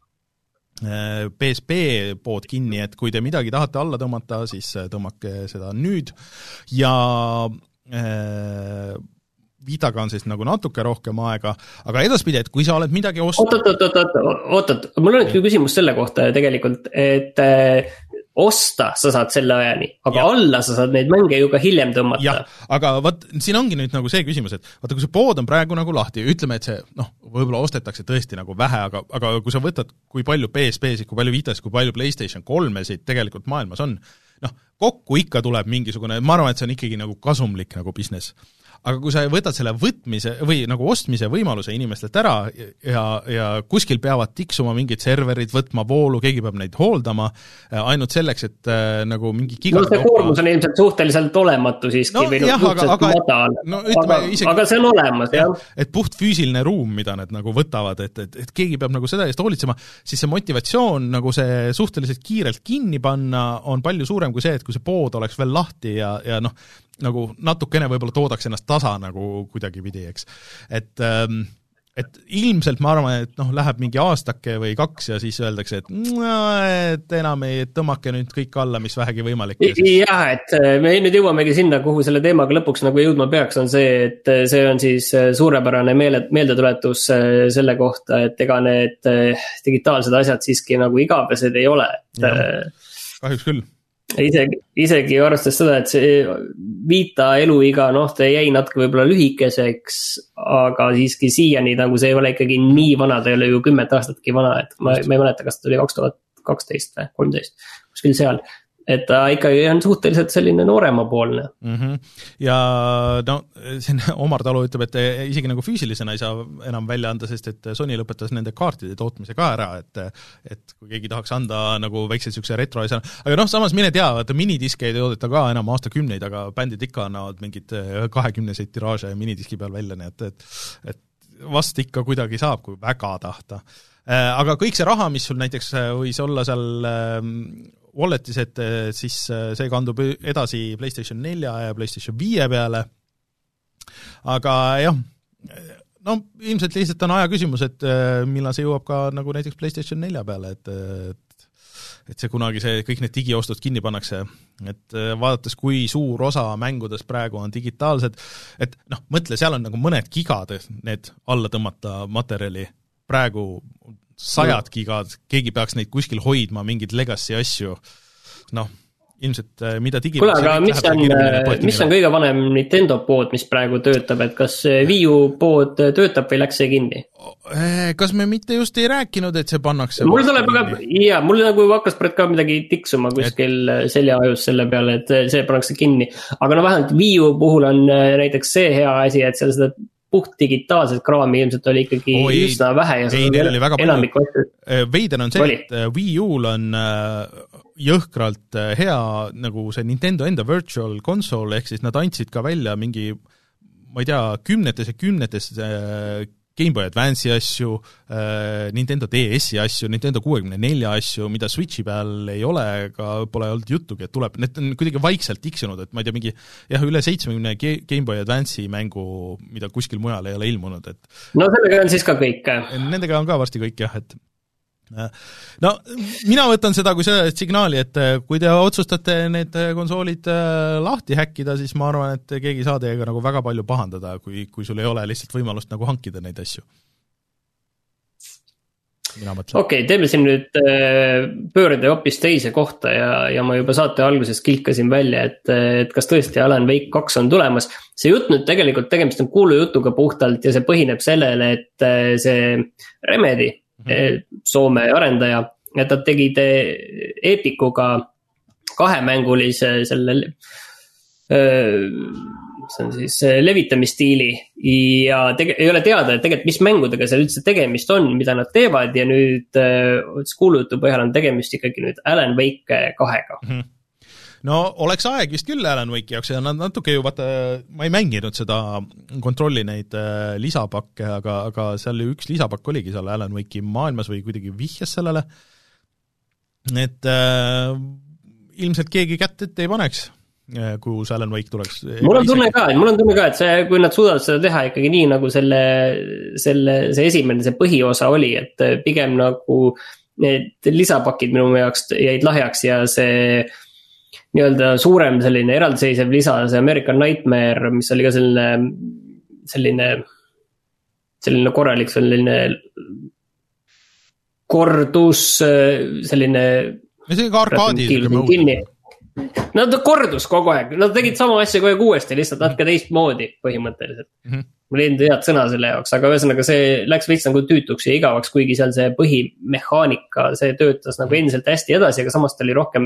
Speaker 1: P S P pood kinni, et kui te midagi tahate alla tõmmata, siis tõmmake seda nüüd ja äh, Vitaga on siis nagu natuke rohkem aega, aga edaspidi, et kui sa oled midagi ostnud... Oot,
Speaker 2: oot, oot, oot, oot, oot, mul on üks küsimus selle kohta tegelikult, et äh, osta sa saad selle ajani, aga ja. Alla sa saad neid mänge ju ka hiljem tõmmata.
Speaker 1: Jah, aga võt, siin ongi nüüd nagu see küsimus, et vaata, kui see pood on praegu nagu lahti, ütleme, et see, noh, võib-olla ostetakse tõesti nagu vähe, aga, aga kui sa võtad, kui palju P S P-sid, kui palju Vitas, kui palju PlayStation kolmesid tegelikult maailmas on, noh, kokku ikka tuleb mingisugune, ma arvan, et see on ikkagi nagu kasumlik nagu business. Aga kui sa võtad selle võtmise või nagu ostmise võimaluse inimestelt ära ja, ja kuskil peavad tiksuma mingid serverid, võtma voolu, keegi peab neid hooldama ainult selleks, et äh, nagu mingi giga...
Speaker 2: No see koormus on ilmselt suhteliselt olematu siiski no, või jah, suhteliselt aga, madal, no, ütleme, aga, isegi, aga see on olemas, jah.
Speaker 1: Et puht füüsiline ruum, mida need nagu võtavad, et, et, et keegi peab nagu seda eest hoolitsema, siis see motivatsioon nagu see suhteliselt kiirelt kinni panna on palju suurem kui see, et kui see pood oleks veel lahti ja, ja noh, nagu natukene võib-olla toodaks ennast tasa nagu kuidagi pidi, eks. Et, et ilmselt ma arvan, et noh, läheb mingi aastake või kaks ja siis öeldakse, et, et enam ei tõmmake nüüd kõik alla, mis vähegi võimalik.
Speaker 2: Jah, et me nüüd jõuamegi sinna, kuhu selle teemaga lõpuks nagu jõudma peaks, on see, et see on siis suurepärane meele, meeldetuletus selle kohta, et ega need digitaalsed asjad siiski nagu igavesed ei ole.
Speaker 1: Kahjuks küll.
Speaker 2: Isegi, isegi arvestades seda, et see Vita eluiga, noh, ta jäi natuke võib-olla lühikeseks, aga siiski siiani nagu see ei ole ikkagi nii vana, ta ei ole ju kümmet aastatki vana, et ma, ma ei mäleta, kas ta oli kaks tuhat kaksteist või kolmteist, kuskil seal. Et ta ikkagi on suhteliselt selline nooremapoolne.
Speaker 1: Mm-hmm. Ja no, siin Omar Talu ütleb, et isegi nagu füüsilisena ei saa enam välja anda, sest et Sony lõpetas nende kaartide tootmise ka ära, et, et kui keegi tahaks anda nagu väikseid sükse retro asja, aga noh, samas mine tea, vaata minidiske ei toodeta ka enam aastakümneid, aga bändid ikka annavad mingid kahekümneseid tiraaže minidiski peal välja, nii et, et, et vast ikka kuidagi saab, kui väga tahta. Aga kõik see raha, mis sul näiteks võis olla seal walletis, et siis see kandub edasi PlayStation nelja ja PlayStation viie peale. Aga jah, no ilmselt lihtsalt on aja küsimus, et millal see jõuab ka nagu näiteks PlayStation nelja peale, et, et, et see kunagi see, kõik need digiostud kinni pannakse. Et vaadates, kui suur osa mängudes praegu on digitaalsed, et noh, mõtle, seal on nagu mõned gigad need alla tõmmata materjali, praegu sajad gigad, keegi peaks neid kuskil hoidma, mingid legacy asju, noh, ilmselt mida digi...
Speaker 2: Kuule, aga mis on, mis on kõige vanem Nintendo pood, mis praegu töötab, et kas Wii U pood töötab või läks see kinni?
Speaker 1: Kas me mitte just ei rääkinud, et see pannakse
Speaker 2: mul tuleb aga, jaa, mul nagu hakkas praegu ka midagi tiksuma kuskil et... seljaajus selle peale, et see pannakse kinni. Aga no vähemalt Wii U puhul on näiteks see hea asi, et seal seda puht digitaalset kraami ilmselt oli ikkagi oh, ei, üsna vähe ja
Speaker 1: ei, neil oli väga palju. Veider on see, oli. Et Wii U-l on jõhkralt hea nagu see Nintendo enda virtual console, ehk siis nad andsid ka välja mingi, ma ei tea, kümnetes ja kümnetes Game Boy Advance'i asju, Nintendo D S-i asju, Nintendo kuuekümne nelja asju, mida Switchi peal ei ole, ka pole olnud juttugi, et tuleb, need on kuidagi vaikselt tiksunud, et ma ei tea, mingi jah, üle seitsmekümne Game Boy Advance'i mängu, mida kuskil mujal ei ole ilmunud, et
Speaker 2: no sellega on siis ka kõik.
Speaker 1: Nendega on ka varsti kõik, jah, et no mina võtan seda kui seda signaali, et kui te otsustate need konsoolid lahti häkkida, siis ma arvan, et keegi ei saa teiega nagu väga palju pahandada, kui, kui sul ei ole lihtsalt võimalust nagu hankida neid asju. Okei,
Speaker 2: okay, teeme siin nüüd pöörde hoopis teise kohta ja, ja ma juba saate alguses kilkasin välja, et, et kas tõesti Alan Wake kaks on tulemas. See jutt nüüd tegelikult tegemist on kuulu jutuga puhtalt ja see põhineb sellele, et see Remedy Soome arendaja, et nad tegid Epicuga kahemängulise selle see on siis levitamistiili ja tege, ei ole teada, et tegelikult mis mängudega seal üldse tegemist on, mida nad teevad ja nüüd kuulujutu põhjal on tegemist ikkagi nüüd Alan Wake kahega.
Speaker 1: Mm-hmm. No oleks aeg vist küll Alan Wake'i jaoks ja nad natuke ju vaata, ma ei mänginud seda kontrolli neid lisapakke, aga, aga seal üks lisapakk oligi seal Alan Wake'i maailmas või kuidagi vihjas sellele, et äh, ilmselt keegi kätt ette ei paneks, kui see Alan Wake tuleks.
Speaker 2: Mul on tunne ka, mul on tunne ka, et see, kui nad suudavad seda teha ikkagi nii nagu selle, selle, see esimene, see põhiosa oli, et pigem nagu need lisapakid minu jaoks jäid lahjaks ja see nii-öelda suurem selline eraldiseisev lisa, see American Nightmare, mis oli ka selline, selline, selline korralik, selline kordus, selline
Speaker 1: see ka arkaadi
Speaker 2: kinni. No ta kordus kogu aeg, nad tegid sama asja kogu aeg uuesti, lihtsalt natuke teist moodi põhimõtteliselt. Mm-hmm. Mul ei head sõna selle jaoks, aga ühesõnaga see läks veits nagu tüütuks ja igavaks, kuigi seal see põhimehaanika, see töötas nagu endiselt hästi edasi, aga samas ta oli rohkem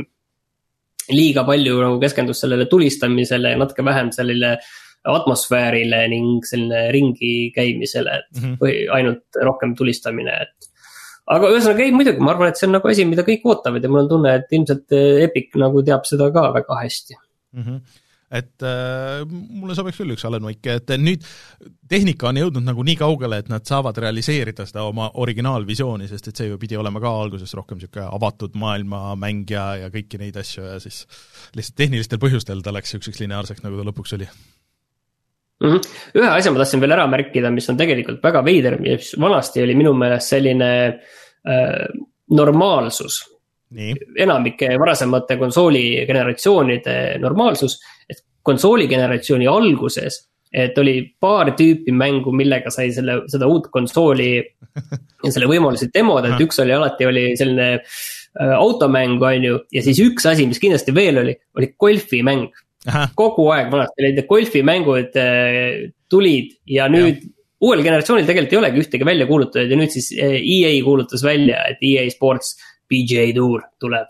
Speaker 2: liiga palju nagu keskendus sellele tulistamisele ja natuke vähem sellele atmosfäärile ning selline ringi käimisele, et mm-hmm. või ainult rohkem tulistamine, et aga ühesõnaga ei, muidugi, ma arvan, et see on nagu asi, mida kõik ootavad ja mul on tunne, et ilmselt Epic nagu teab seda ka väga hästi.
Speaker 1: Mm-hmm. Et äh, mulle sobiks küll üks Alan Wake, et nüüd tehnika on jõudnud nagu nii kaugele, et nad saavad realiseerida seda oma originaalvisiooni, sest et see ju pidi olema ka alguses rohkem siuke avatud maailma mäng ja, ja kõiki neid asju ja siis lihtsalt tehnilistel põhjustel ta läks siukseks lineaarseks, nagu ta lõpuks oli.
Speaker 2: Mm-hmm. Ühe asja ma tahtsin veel ära märkida, mis on tegelikult väga veider, mis vanasti oli minu meelest selline äh, normaalsus. Nii. Enamike varasemate konsooli generatsioonide normaalsus, et konsooli generatsiooni alguses, et oli paar tüüpi mängu, millega sai selle, seda uut konsooli ja selle võimalusi demoda, et üks oli alati oli selline äh, automäng on ju, ja siis üks asi, mis kindlasti veel oli, oli golfimäng. Aha. Kogu aeg vanasti olid golfimängud äh, tulid ja nüüd ja. Uuel generatsioonil tegelikult ei olegi ühtegi välja kuulutatud ja nüüd siis äh, E A kuulutas välja, et E A Sports P G A Tour tuleb.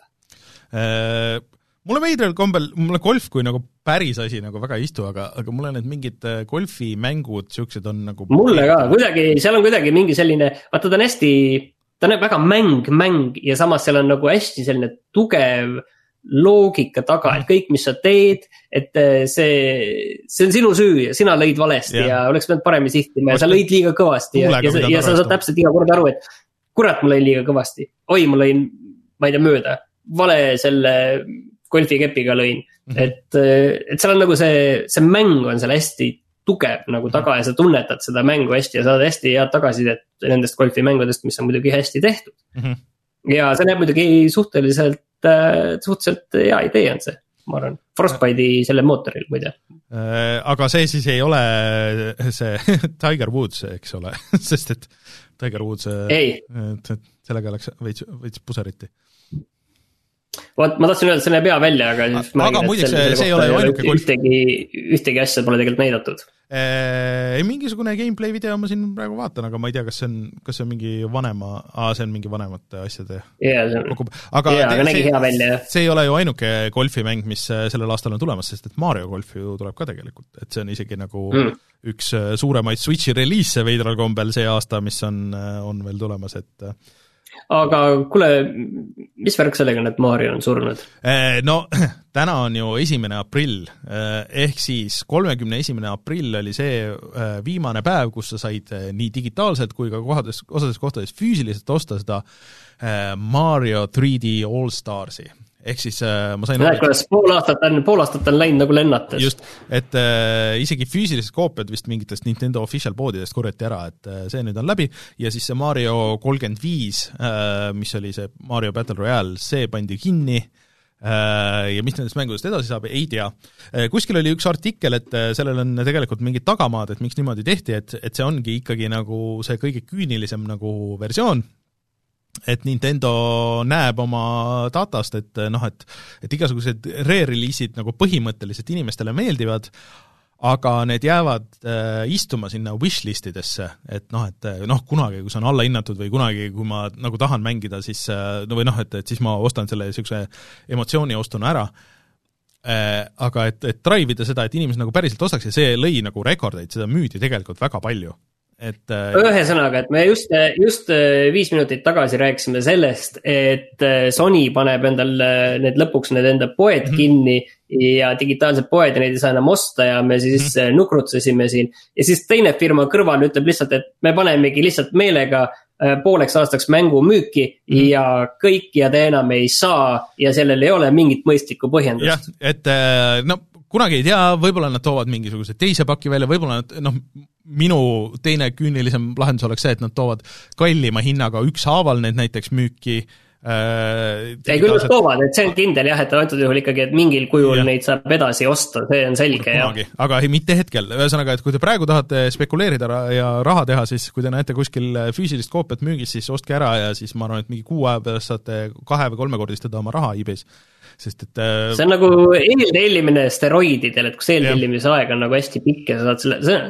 Speaker 1: Äh, mulle veidral kombel, mulle golf kui nagu päris asi nagu väga ei istu, aga, aga mulle need mingid golfimängud siuksed on nagu...
Speaker 2: Mulle ka, kuidagi, seal on kuidagi mingi selline, vaata ta on hästi, ta on väga mäng, mäng ja samas seal on nagu hästi selline tugev loogika taga, et kõik, mis sa teed, et see, see on sinu süü ja sina lõid valesti ja, ja oleks pidanud paremini sihtima ja sa lõid liiga kõvasti ja, ja, ja, ja sa saad täpselt iga kord aru, et kurat, ma lõin liiga kõvasti. Oi, ma lõin, ma ei tea, mööda. Vale selle golfikepiga lõin. Mm-hmm. Et, et seal on nagu see, see mäng on seal hästi tugev nagu taga ja sa tunnetad seda mängu hästi ja saad hästi head tagasidet nendest golfimängudest, mis on muidugi hästi tehtud. Mm-hmm. Ja see näeb muidugi suhteliselt, suhteliselt hea idee on see, ma arvan. Frostbite'i selle mootoril, muide.
Speaker 1: Aga see siis ei ole see Tiger Woods, eks ole, sest et Tiger Woods, sellega läks veits, veits puseriti.
Speaker 2: Vaat, ma tahtsin öelda, et see näeb hea välja, aga siis
Speaker 1: aga, aga muideks see, see ei ole ju ainuke golf.
Speaker 2: Ühtegi, ühtegi asja pole tegelikult näidatud.
Speaker 1: Ei, mingisugune gameplay video ma siin praegu vaatan, aga ma ei tea, kas see on, kas see on mingi vanema, aa, see on mingi vanemate asjade
Speaker 2: yeah, see on,
Speaker 1: aga
Speaker 2: yeah,
Speaker 1: te,
Speaker 2: aga nägi
Speaker 1: see,
Speaker 2: hea välja.
Speaker 1: See ei ole ju ainuke golfimäng, mis sellel aastal on tulemas, sest et Mario Golf ju tuleb ka tegelikult, et see on isegi nagu mm. üks suuremaid Switchi reliise veidral kombel see aasta, mis on, on veel tulemas, et
Speaker 2: aga kuule, mis värk sellega on, et Mario on surnud?
Speaker 1: No täna on ju esimene aprill, ehk siis kolmekümne esimene aprill oli see viimane päev, kus sa said nii digitaalselt kui ka kohades, osades kohtades füüsiliselt osta seda Mario three D All Starsi. Ehk siis äh, ma sain
Speaker 2: näed, kuidas pool aastat on, pool aastat on läinud nagu lennates.
Speaker 1: Just, et äh, isegi füüsilised koopiad vist mingitest Nintendo official poodidest korjati ära, et äh, see nüüd on läbi ja siis see Mario kolmkümmend viis, äh, mis oli see Mario Battle Royale, see pandi kinni äh, ja mis nendest mängudest edasi saab, ei tea. Äh, kuskil oli üks artikkel, et äh, sellel on tegelikult mingid tagamaad, et miks niimoodi tehti, et, et see ongi ikkagi nagu see kõige küünilisem nagu versioon, et Nintendo näeb oma datast, et noh, et, et igasugused re-release'id nagu põhimõtteliselt inimestele meeldivad, aga need jäävad äh, istuma sinna wishlistidesse, et noh, et noh, kunagi, kui see on allahinnatud või kunagi, kui ma nagu tahan mängida, siis äh, no või noh, et, et siis ma ostan selle niisuguse emotsiooni ostuna ära, äh, aga et, et drive'ida seda, et inimesed nagu päriselt ostaks ja see lõi nagu rekordeid, seda müüdi tegelikult väga palju. Et,
Speaker 2: ühesõnaga, et me just, just viis minutit tagasi rääkisime sellest, et Sony paneb endal need lõpuks need enda poed mm-hmm. kinni ja digitaalsed poed ja neid ei saa enam osta ja me siis mm-hmm. nukrutsesime siin. Ja siis teine firma kõrval ütleb lihtsalt, et me panemegi lihtsalt meelega pooleks aastaks mängu müüki mm-hmm. ja kõik ja te enam ei saa ja sellel ei ole mingit mõistlikku põhjendust.
Speaker 1: Jah, et no kunagi ei tea, võib-olla nad toovad mingisuguse teise paki välja, võib-olla nad, noh, minu teine küünilisem lahendus oleks see, et nad toovad kallima hinnaga ükshaaval need näiteks müüki.
Speaker 2: Äh, ei, küll nad toovad, et see on kindel jah, et antud juhul ikkagi, et mingil kujul ja. Neid saab edasi osta, see on selge.
Speaker 1: Kunagi, aga ei, mitte hetkel. Ühesõnaga, et kui te praegu tahate spekuleerida ja raha teha, siis kui te näete kuskil füüsilist koopiat müügis, siis ostke ära ja siis ma arvan, et mingi kuu aja pärast saate kahe või kolmekordistada oma raha eBay's. Sest et
Speaker 2: see on nagu eeltellimine steroididel, et kus eeltellimise aeg on nagu hästi pikk ja sa saad selle, see on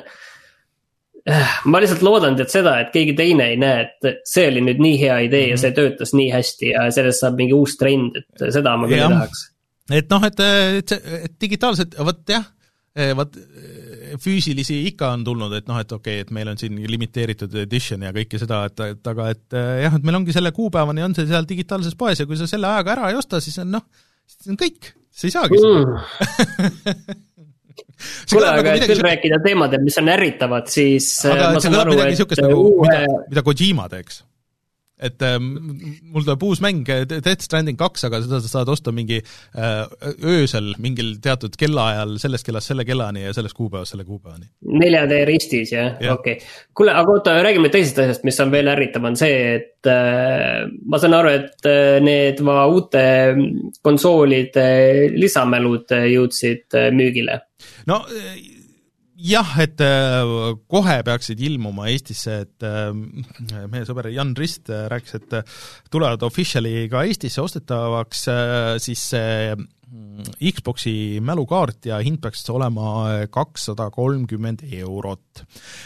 Speaker 2: ma lihtsalt loodan, et seda, et keegi teine ei näe, et see oli nüüd nii hea idee mm-hmm. ja see töötas nii hästi ja sellest saab mingi uus trend, et seda ma küll tahaks.
Speaker 1: Et noh, et, et, et digitaalselt, võt jah, võt füüsilisi ikka on tulnud, et noh, et okei, okay, et meil on siin limiteeritud edition ja kõike seda, et, et aga et jah, et meil ongi selle kuupäevani on see seal digitaalses poes ja kui sa selle ajaga ära ei osta, siis on noh, siis on kõik, sa ei saagi mm.
Speaker 2: Kuule, aga et küll rääkida teemadel, mis on ärritavad, siis
Speaker 1: aga ma saan aru, et nagu, uue... mida, mida Kojima teeks. Et äh, mul tuleb uus mäng Death Stranding kaks, aga seda sa saad osta mingi äh, öösel mingil teatud kellaajal sellest kellast selle kellani ja sellest kuupäevast selle kuupäevani.
Speaker 2: nelja D ristis, jah? Ja. Okei. Okay. Kuule, aga oota, räägime teisest asjast, mis on veel ärritav, on see, et äh, ma saan aru, et äh, need va uute konsoolide lisamälud jõudsid äh, müügile.
Speaker 1: No jah, et kohe peaksid ilmuma Eestisse, et meie sõber Jan Rist rääkis, et tulevad officially ka Eestisse ostetavaks siis Xboxi mälukaart ja hind peaks olema kakssada kolmkümmend eurot.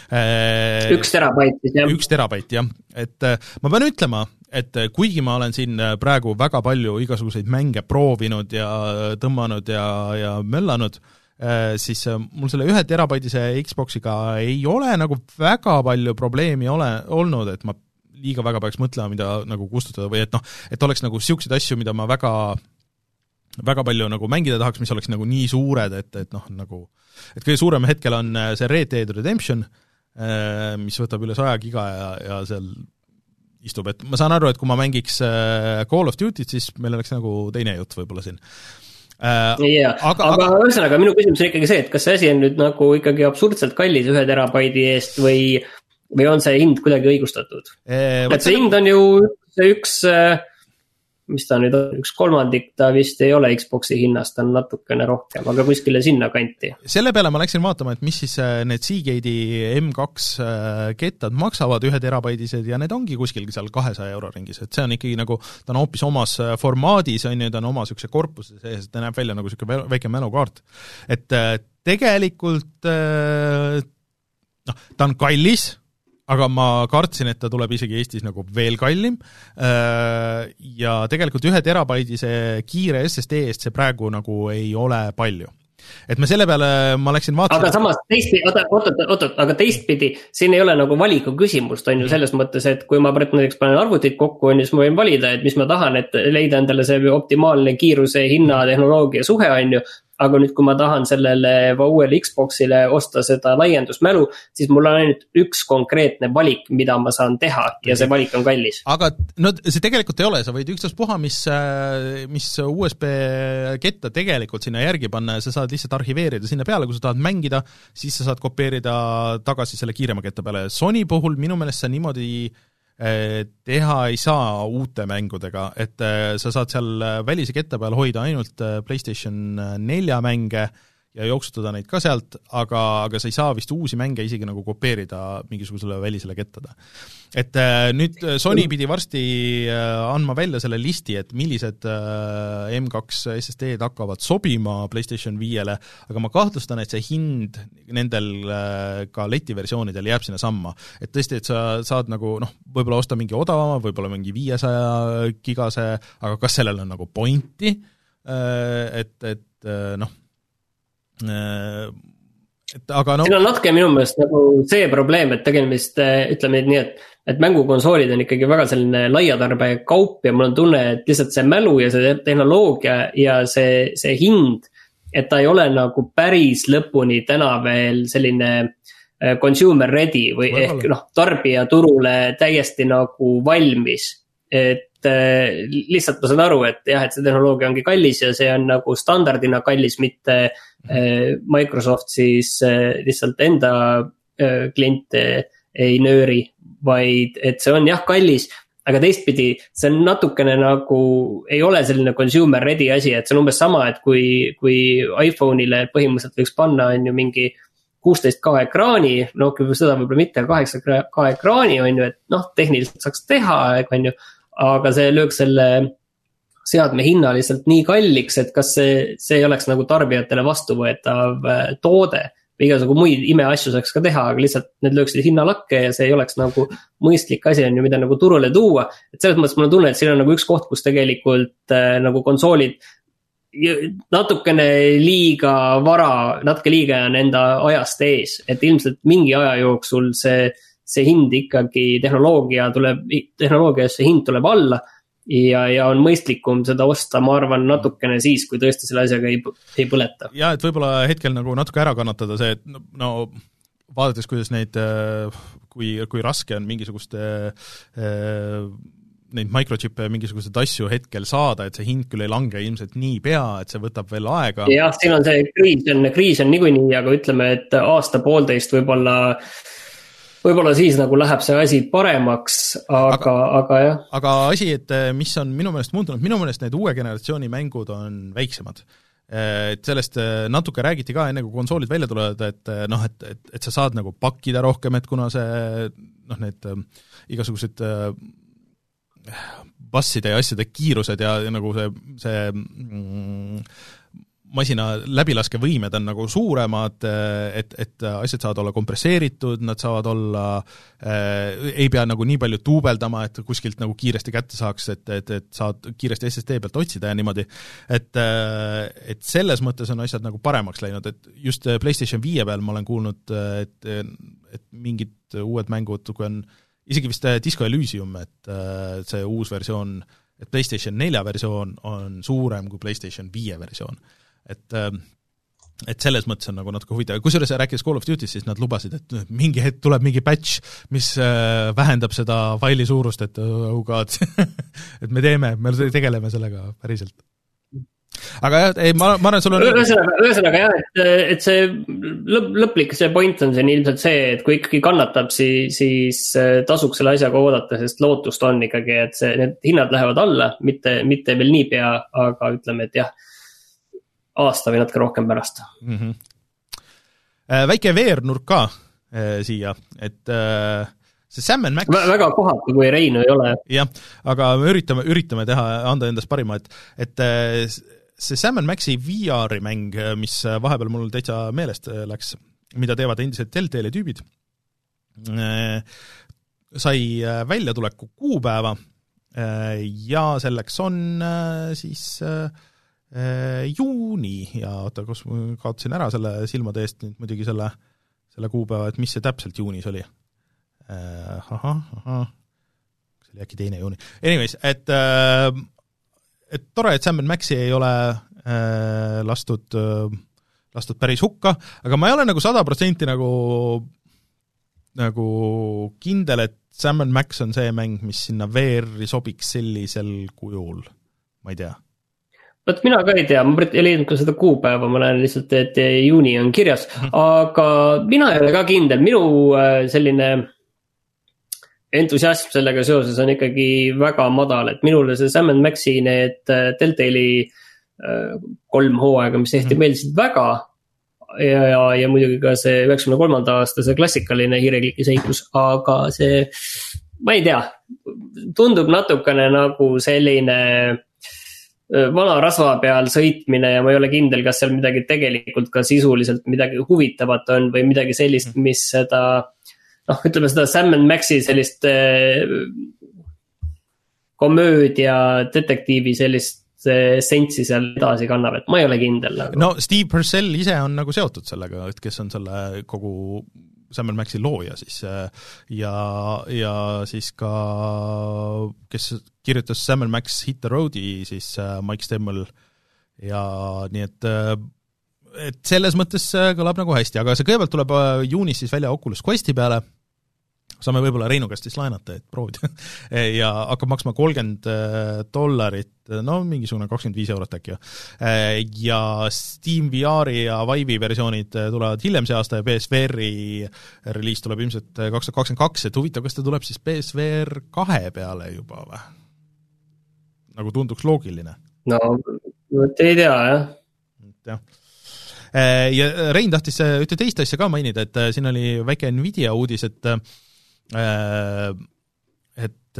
Speaker 2: Üks terabait, jah.
Speaker 1: Üks terabait, jah. Et ma pean ütlema, et kuigi ma olen siin praegu väga palju igasuguseid mänge proovinud ja tõmmanud ja, ja möllanud, siis mul selle ühe terabaidise Xboxiga ei ole nagu väga palju probleemi ole, olnud, et ma liiga väga peaks mõtlema, mida nagu kustutada või et noh, et oleks nagu siukseid asju, mida ma väga, väga palju nagu mängida tahaks, mis oleks nagu nii suured, et, et noh, nagu, et kõige suurem hetkel on see Red Dead Redemption, mis võtab üle saja giga ja, ja seal istub, et ma saan aru, et kui ma mängiks Call of Duty't, siis meil oleks nagu teine jutt võib-olla siin.
Speaker 2: Uh, yeah. aga, aga, aga ühesõnaga minu küsimus on ikkagi see, et kas see asi on nüüd nagu ikkagi absurdselt kallis ühe terabaidi eest või, või on see hind kuidagi õigustatud? Eh, et see hind on ju see üks, mis ta nüüd on, üks kolmandik ta vist ei ole Xboxi hinnast, ta on natukene rohkem, aga kuskile sinna kanti.
Speaker 1: Selle peale ma läksin vaatama, et mis siis need Seagate'i M kaks kettad maksavad ühe terabaidised ja need ongi kuskil seal kahesaja euro ringis, et see on ikkagi nagu, ta on hoopis omas formaadis, on ju, ta on oma sükse korpuse sees, ta näeb välja nagu süke väike mälukaart. Et tegelikult noh, ta on kallis, aga ma kartsin, et ta tuleb isegi Eestis nagu veel kallim ja tegelikult ühe terabaidise kiire S S D eest see praegu nagu ei ole palju. Et me selle peale, ma läksin vaatasin...
Speaker 2: Aga samas teistpidi, oota, oota, oota, aga teistpidi, siin ei ole nagu valiku küsimust, on ju selles mõttes, et kui ma näiteks panen arvutit kokku, on ju, siis ma võin valida, et mis ma tahan, et leida endale see optimaalne kiiruse, hinna, tehnoloogia suhe, on ju, aga nüüd, kui ma tahan sellele uuele Xboxile osta seda laiendusmälu, siis mul on ainult üks konkreetne valik, mida ma saan teha ja see valik on kallis.
Speaker 1: Aga no see tegelikult ei ole, sa võid üksteist puha, mis, mis U S B ketta tegelikult sinna järgi panna ja sa saad lihtsalt arhiveerida sinna peale, kui sa tahad mängida, siis sa saad kopeerida tagasi selle kiirema ketta peale. Sony puhul minu meelest see niimoodi teha ei saa uute mängudega, et sa saad seal välise ketta peal hoida ainult PlayStation nelja mänge ja jooksutada neid ka sealt, aga, aga sa ei saa vist uusi mänge isegi nagu kopeerida mingisugusele välisele kettada. Et nüüd Sony pidi varsti andma välja selle listi, et millised M kaks S S D-d hakkavad sobima PlayStation viiele, aga ma kahtlustan, et see hind nendel ka letiversioonidel jääb sinna samma. Et tõesti, et sa saad nagu, noh, võib-olla osta mingi odavama, võib-olla mingi viiesaja gigase, aga kas sellel on nagu pointi, et, et noh, et aga no...
Speaker 2: siin on natuke minu meelest nagu see probleem, et tegemist, ütleme nii, et, et mängukonsoolid on ikkagi väga selline laiatarbe kaup ja mul on tunne, et lihtsalt see mälu ja see tehnoloogia ja see, see hind, et ta ei ole nagu päris lõpuni täna veel selline consumer ready või Võivala. Ehk noh, tarbija turule täiesti nagu valmis, et lihtsalt ma saan aru, et jah, et see tehnoloogia ongi kallis ja see on nagu standardina kallis, mitte Microsoft siis lihtsalt enda kliente ei nööri, vaid et see on jah kallis, aga teistpidi see on natukene nagu ei ole selline consumer ready asi, et see on umbes sama, et kui, kui iPhone'ile põhimõtteliselt võiks panna on ju mingi kuusteist K ekraani, no seda võib-olla mitte kaheksa K ekraani on ju, et noh, tehniliselt saaks teha, on ju, aga see lööks selle seadme hinna lihtsalt nii kalliks, et kas see, see ei oleks nagu tarbijatele vastuvõetav toode või igasugu muid imeasju saaks ka teha, aga lihtsalt need lööksid hinna lakke ja see ei oleks nagu mõistlik asi on ju, mida nagu turule tuua. Et selles mõttes mul on tunne, et siin on nagu üks koht, kus tegelikult äh, nagu konsoolid natukene liiga vara, natuke liiga on enda ajast ees, et ilmselt mingi aja jooksul see, see hind ikkagi tehnoloogia tuleb, tehnoloogias see hind tuleb alla ja, ja on mõistlikum seda osta, ma arvan, natukene siis, kui tõesti selle asjaga ei, ei põleta.
Speaker 1: Ja, et võib-olla hetkel nagu natuke ära kannatada see, et no vaadates, kuidas neid, kui, kui raske on mingisuguste neid microchip'e mingisuguseid asju hetkel saada, et see hind küll ei lange ilmselt nii pea, et see võtab veel aega.
Speaker 2: Jah, siin on see kriis on, kriis on niikuinii, aga ütleme, et aasta poolteist võib-olla Võib-olla siis nagu läheb see asi paremaks, aga, aga, aga jah.
Speaker 1: Aga asi, et mis on minu meelest muutunud, minu meelest need uue generatsiooni mängud on väiksemad. Et sellest natuke räägiti ka enne, kui konsoolid välja tulevad, et noh, et, et, et sa saad nagu pakkida rohkem, et kuna see, noh, need igasugused basside ja asjade kiirused ja, ja nagu see, see mm, masina läbilaskevõimed on nagu suuremad, et, et asjad saavad olla kompresseeritud, nad saavad olla äh,, ei pea nagu nii palju tuubeldama, et kuskilt nagu kiiresti kätte saaks, et, et, et saad kiiresti S S D pealt otsida ja niimoodi. Et, äh, et selles mõttes on asjad nagu paremaks läinud, et just PlayStation viie peal ma olen kuulnud, et, et mingid uued mängud, kui on isegi vist Disco Elysium, et äh, see uus versioon, et PlayStation nelja versioon on suurem kui PlayStation viie versioon. Et, et selles mõttes on nagu natuke huvitav. Kusjuures rääkides Call of Duty, siis nad lubasid, et mingi hetk tuleb mingi patch, mis vähendab seda faili suurust, et oh god, et me teeme, me tegeleme sellega päriselt. aga jah, ei, ma, ma arvan, sul on
Speaker 2: ühesõnaga, ühesõnaga jah, et, et see lõpp, lõplik see point on siin ilmselt see, et kui ikkagi kannatab, siis, siis tasuks selle asjaga oodata, sest lootust on ikkagi, et see, need hinnad lähevad alla, mitte, mitte veel niipea, aga ütleme, et jah, aasta või natuke rohkem pärast.
Speaker 1: Mm-hmm. Väike veernurk ka äh, siia, et äh, see Sam and Max
Speaker 2: väga kohatu, kui Reinu ei ole.
Speaker 1: Jah, aga me üritame, üritame teha, anda endast parima, et, et see Sam and Maxi V R-i mäng, mis vahepeal mul täitsa meelest läks, mida teevad endised Telltale'i tüübid, sai väljatuleku kuupäeva ja selleks on siis juuni ja oota, kus ma kaotasin ära selle silmade eest nüüd muidugi selle, selle kuupäeva, et mis see täpselt juunis oli. Ahah, ahah, see oli äkki teine juuni. Anyways, et, et tore, et Sam and Maxi ei ole lastud, lastud päris hukka, aga ma ei ole nagu sada protsenti nagu, nagu kindel, et Sam and Max on see mäng, mis sinna V R-i sobiks sellisel kujul, ma ei tea.
Speaker 2: Võt mina ka ei tea, ma ei leidnud ka seda kuupäeva, ma näen lihtsalt, et juuni on kirjas, aga mina ei ole ka kindel, minu selline entusiasm sellega seoses on ikkagi väga madal, et minule see Sam and Maxi need Telltale'i kolm hooaega, mis tehti, meeldisid väga ja, ja, ja muidugi ka see üheksakümne kolmanda aasta see klassikaline hiirekliki seiklus, aga see, ma ei tea, tundub natukene nagu selline vana rasva peal sõitmine ja ma ei ole kindel, kas seal midagi tegelikult ka sisuliselt midagi huvitavat on või midagi sellist, mis seda, noh, ütleme seda Sam and Maxi sellist eh, komöödia, detektiivi sellist eh, sentsi seal edasi kannab, et ma ei ole kindel. Nagu.
Speaker 1: No Steve Purcell ise on nagu seotud sellega, et kes on selle kogu Sam and Maxi looja siis ja, ja siis ka, kes kirjutas Sam and Max Hit the Road'i, siis Mike Stemmel ja nii et, et selles mõttes kõlab nagu hästi, aga see kõigepealt tuleb juunis siis välja Oculus Questi peale, saame võib-olla Reinu käest siis laenata, et proovida ja hakkab maksma kolmkümmend dollarit, no mingisugune kakskümmend viis eurot äkki ja Steam V R-i ja Vive'i versioonid tulevad hiljem see aasta ja P S V R-i release tuleb ilmselt kaks tuhat kakskümmend kaks, et huvitav, kas ta tuleb siis P S V R kahe peale juba või? Nagu tunduks loogiline.
Speaker 2: No, ei tea, jah.
Speaker 1: jah. Ja Rein tahtis ühte teist asja ka mainida, et siin oli väike Nvidia uudis, et et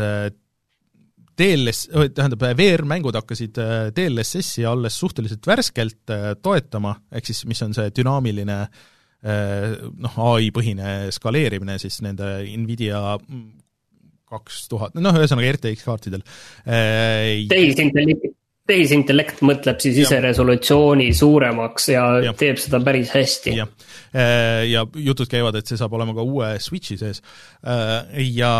Speaker 1: D L S, tähendab, V R-mängud hakkasid D L S S-i alles suhteliselt värskelt toetama, ehk siis mis on see dünaamiline noh, A I-põhine skaleerimine siis nende Nvidia kaks tuhat, noh, ühesõnaga R T X kaartidel.
Speaker 2: Tehisintellekt, tehisintellekt mõtleb siis ise ja. Resolutsiooni suuremaks ja, ja teeb seda päris hästi.
Speaker 1: Ja. ja jutud käivad, et see saab olema ka uue Switchi sees. Ja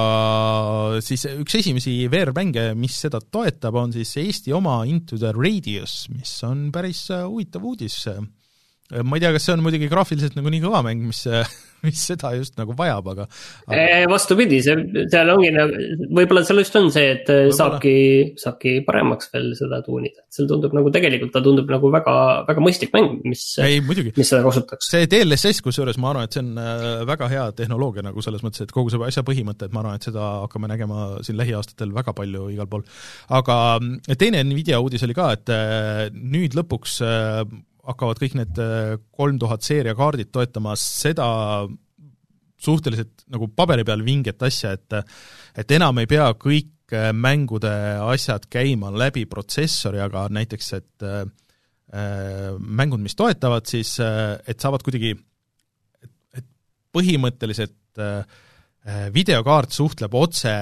Speaker 1: siis üks esimesi V R-mänge, mis seda toetab, on siis Eesti oma Into the Radius, mis on päris huvitav uudis. Ma ei tea, kas see on muidugi graafiliselt nagu nii kõva mäng, mis, mis seda just nagu vajab, aga, aga...
Speaker 2: Vastupidi, see, seal ongi, võib-olla seal just on see, et saabki, saabki paremaks veel seda tuunida. Seal tundub nagu tegelikult, ta tundub nagu väga, väga mõistlik mäng, mis, ei, mis seda kasutaks.
Speaker 1: See D L S S, kusjuures ma arvan, et see on väga hea tehnoloogia nagu selles mõttes, et kogu see asja põhimõte, et ma arvan, et seda hakkame nägema siin lähiaastatel väga palju igal pool. Aga teine Nvidia uudis oli ka, et nüüd lõpuks hakkavad kõik need kolm tuhat seeria kaardid toetama seda suhteliselt nagu paberi peal vinget asja, et, et enam ei pea kõik mängude asjad käima läbi protsessori, aga näiteks, et äh, mängud, mis toetavad, siis et saavad kuidagi, et põhimõtteliselt äh, videokaart suhtleb otse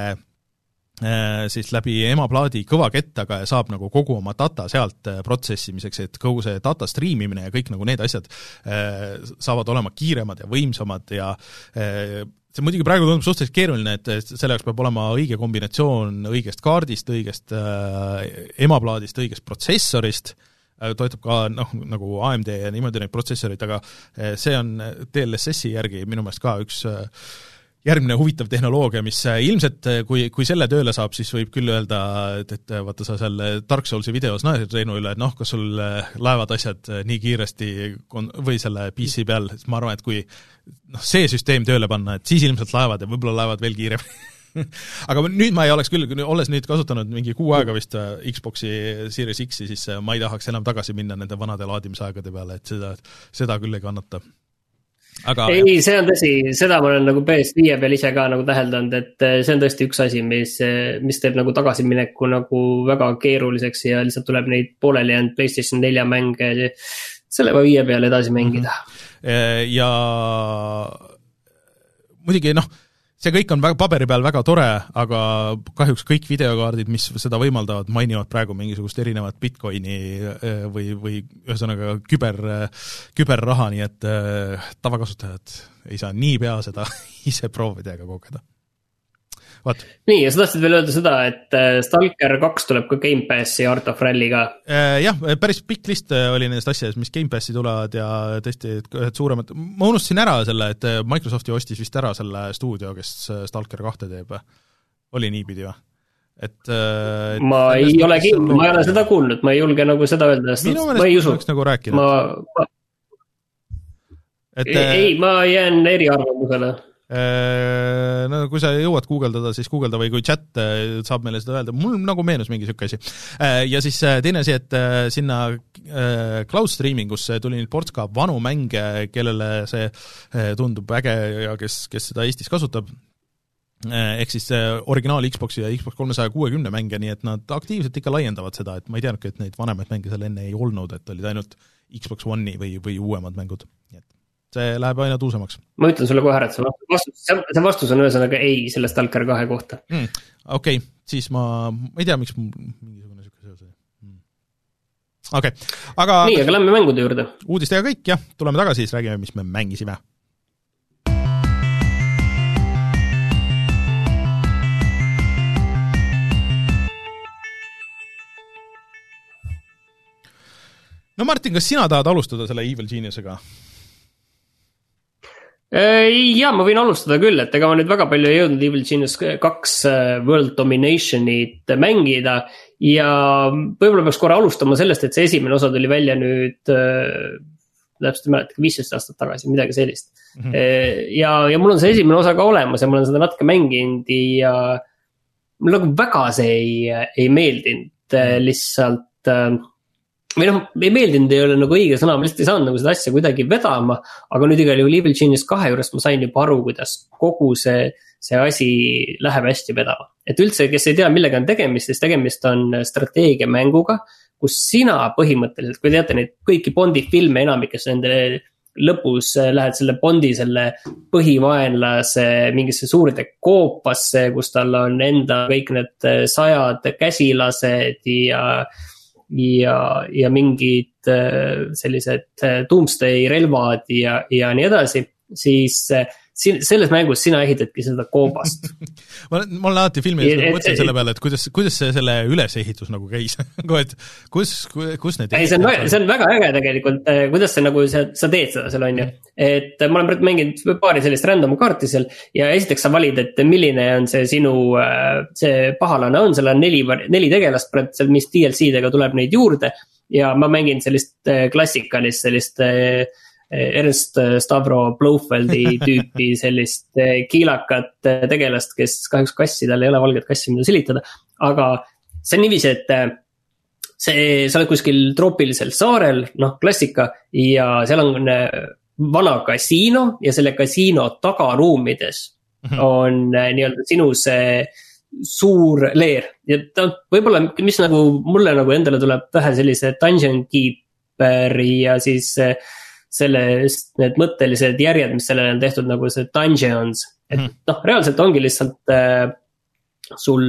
Speaker 1: siis läbi emaplaadi kõvakettaga ja saab nagu kogu oma data sealt protsessimiseks, et kogu see data streamimine ja kõik nagu need asjad saavad olema kiiremad ja võimsamad ja see muidugi praegu tundub suhteliselt keeruline, et selle jaoks peab olema õige kombinatsioon õigest kaardist, õigest emaplaadist, õigest protsessorist, toetab ka noh, nagu A M D ja niimoodi neid protsessorid, aga see on D L S S-i järgi minu meelest ka üks järgmine huvitav tehnoloogia, mis ilmselt, kui, kui selle tööle saab, siis võib küll öelda, et, et vaata sa seal Dark Soulsi videos naesid Reinu üle, et noh, kas sul laevad asjad nii kiiresti või selle P C peal, siis ma arvan, et kui noh, see süsteem tööle panna, et siis ilmselt laevad ja võib-olla laevad veel kiiremini. Aga nüüd ma ei oleks küll, olles nüüd kasutanud mingi kuu aega vist Xboxi Series X-i, siis ma ei tahaks enam tagasi minna nende vanade laadimisaegade peale, et seda, seda küll ei kannata. Aga,
Speaker 2: ei, see on tõsi, seda ma olen nagu P S viie peal ise ka nagu täheldanud, et see on tõesti üks asi, mis, mis teeb nagu tagasimineku nagu väga keeruliseks ja lihtsalt tuleb neid pooleli jäänud PlayStation nelja mänge selle viie peal edasi mängida.
Speaker 1: Ja muidugi noh, see kõik on väga, paberi peal väga tore, aga kahjuks kõik videokaardid, mis seda võimaldavad, mainivad praegu mingisugust erinevat Bitcoini või, või ühesõnaga küber, küberraha, nii et tavakasutajad ei saa niipea seda ise proovida ega kogeda. Vaat.
Speaker 2: Nii, ja sa tahtsid veel öelda seda, et Stalker kaks tuleb ka Game Passi Art of Rally'ga.
Speaker 1: Jah, päris pikk list oli nendest asjadest, mis Game Passi tulevad ja tõesti ühed suuremad. Ma unustasin ära selle, et Microsofti ostis vist ära selle stuudio, kes Stalker kahte teeb. Oli niipidi või? Et, et
Speaker 2: ma ei ole kindel, ma ei ole seda kuulnud, ma ei julge nagu seda öelda.
Speaker 1: Minu meelest nagu rääkida.
Speaker 2: Ma, ma... Et, ei, ma jään eriarvamusele.
Speaker 1: No kui sa jõuad guugeldada, siis guugelda või kui chat saab meile seda öelda, mul nagu meenus mingi siuke asi. Ja siis teine asi, et sinna cloud streamingusse tuli nüüd ports ka vanu mänge, kellele see tundub äge ja kes, kes seda Eestis kasutab. Ehk siis originaal Xbox ja Xbox kolmesaja kuuekümne mänge, nii et nad aktiivselt ikka laiendavad seda, et ma ei teadnudki, et neid vanemaid mänge seal enne ei olnud, et olid ainult Xbox One'i või, või uuemad mängud. Nii et see läheb aina tuusemaks.
Speaker 2: Ma ütlen sulle kohe ära, et see vastus, see vastus on ühesõnaga ei selle Stalker kahe kohta.
Speaker 1: Mm, Okei, okay. Siis ma, ma ei tea, miks mingisugune siuke seos. Mm. Okei, okay. Aga...
Speaker 2: Nii, aga lähme mängude juurde.
Speaker 1: Uudistega kõik, jah. Tuleme tagasi, siis räägime, mis me mängisime. No Martin, kas sina tahad alustada selle Evil Geniusega?
Speaker 2: Ja, ma võin alustada küll, et ega ma nüüd väga palju ei jõudnud Evil Genius kaks World Dominationit mängida ja võib-olla peaks korra alustama sellest, et see esimene osa tuli välja nüüd täpselt ei mäleta, viisteist aastat tagasi, midagi sellist. Mm-hmm. Ja, ja mul on see esimene osa ka olemas ja mul on seda natuke mänginud ja mul nagu väga see ei, ei meeldinud lihtsalt või noh, ei meeldinud ei ole nagu õige sõna, ma lihtsalt ei saanud nagu seda asja kuidagi vedama, aga nüüd igal juhul Evil Genius kahe juurest ma sain juba aru, kuidas kogu see, see asi läheb hästi vedama. Et üldse, kes ei tea, millega on tegemist, siis tegemist on strateegiamänguga, kus sina põhimõtteliselt, kui teate neid kõiki Bondi filme enamikes nende lõpus lähed selle Bondi selle põhivaenlase mingisse suurde koopasse, kus tal on enda kõik need sajad käsilased ja ja, ja mingid sellised doomsday relvad ja, ja nii edasi, siis selles mängus sina ehitadki seda koobast.
Speaker 1: ma, ma olen alati filmides nagu mõtlesin selle peale, et kuidas, kuidas see selle ülesehitus nagu käis. et kus, kus need...
Speaker 2: Ei, see, on väga, see on väga äge tegelikult, kuidas see nagu, sa, sa teed seda seal on ju. Et ma olen mänginud paari sellist random kaarti seal ja esiteks sa valid, et milline on see sinu, see pahalane on, seal on neli, neli tegelast, mis D L C-dega tuleb neid juurde ja ma mängin sellist klassikalist, sellist Ernst Stavro Blofeldi tüüpi sellist kiilakat tegelast, kes kahjuks kassi, tal ei ole valget kassi, mida silitada, aga see on niiviisi, et see, sa oled kuskil troopilisel saarel, noh, klassika, ja seal on vana kasiino ja selle kasiino tagaruumides mm-hmm. on nii-öelda sinu see suur leer ja ta võib-olla, mis nagu mulle nagu endale tuleb vähe sellise Dungeon Keeperi ja siis sellest need mõttelised järjed, mis sellele on tehtud nagu see Dungeons, et mm. noh, reaalselt ongi lihtsalt äh, sul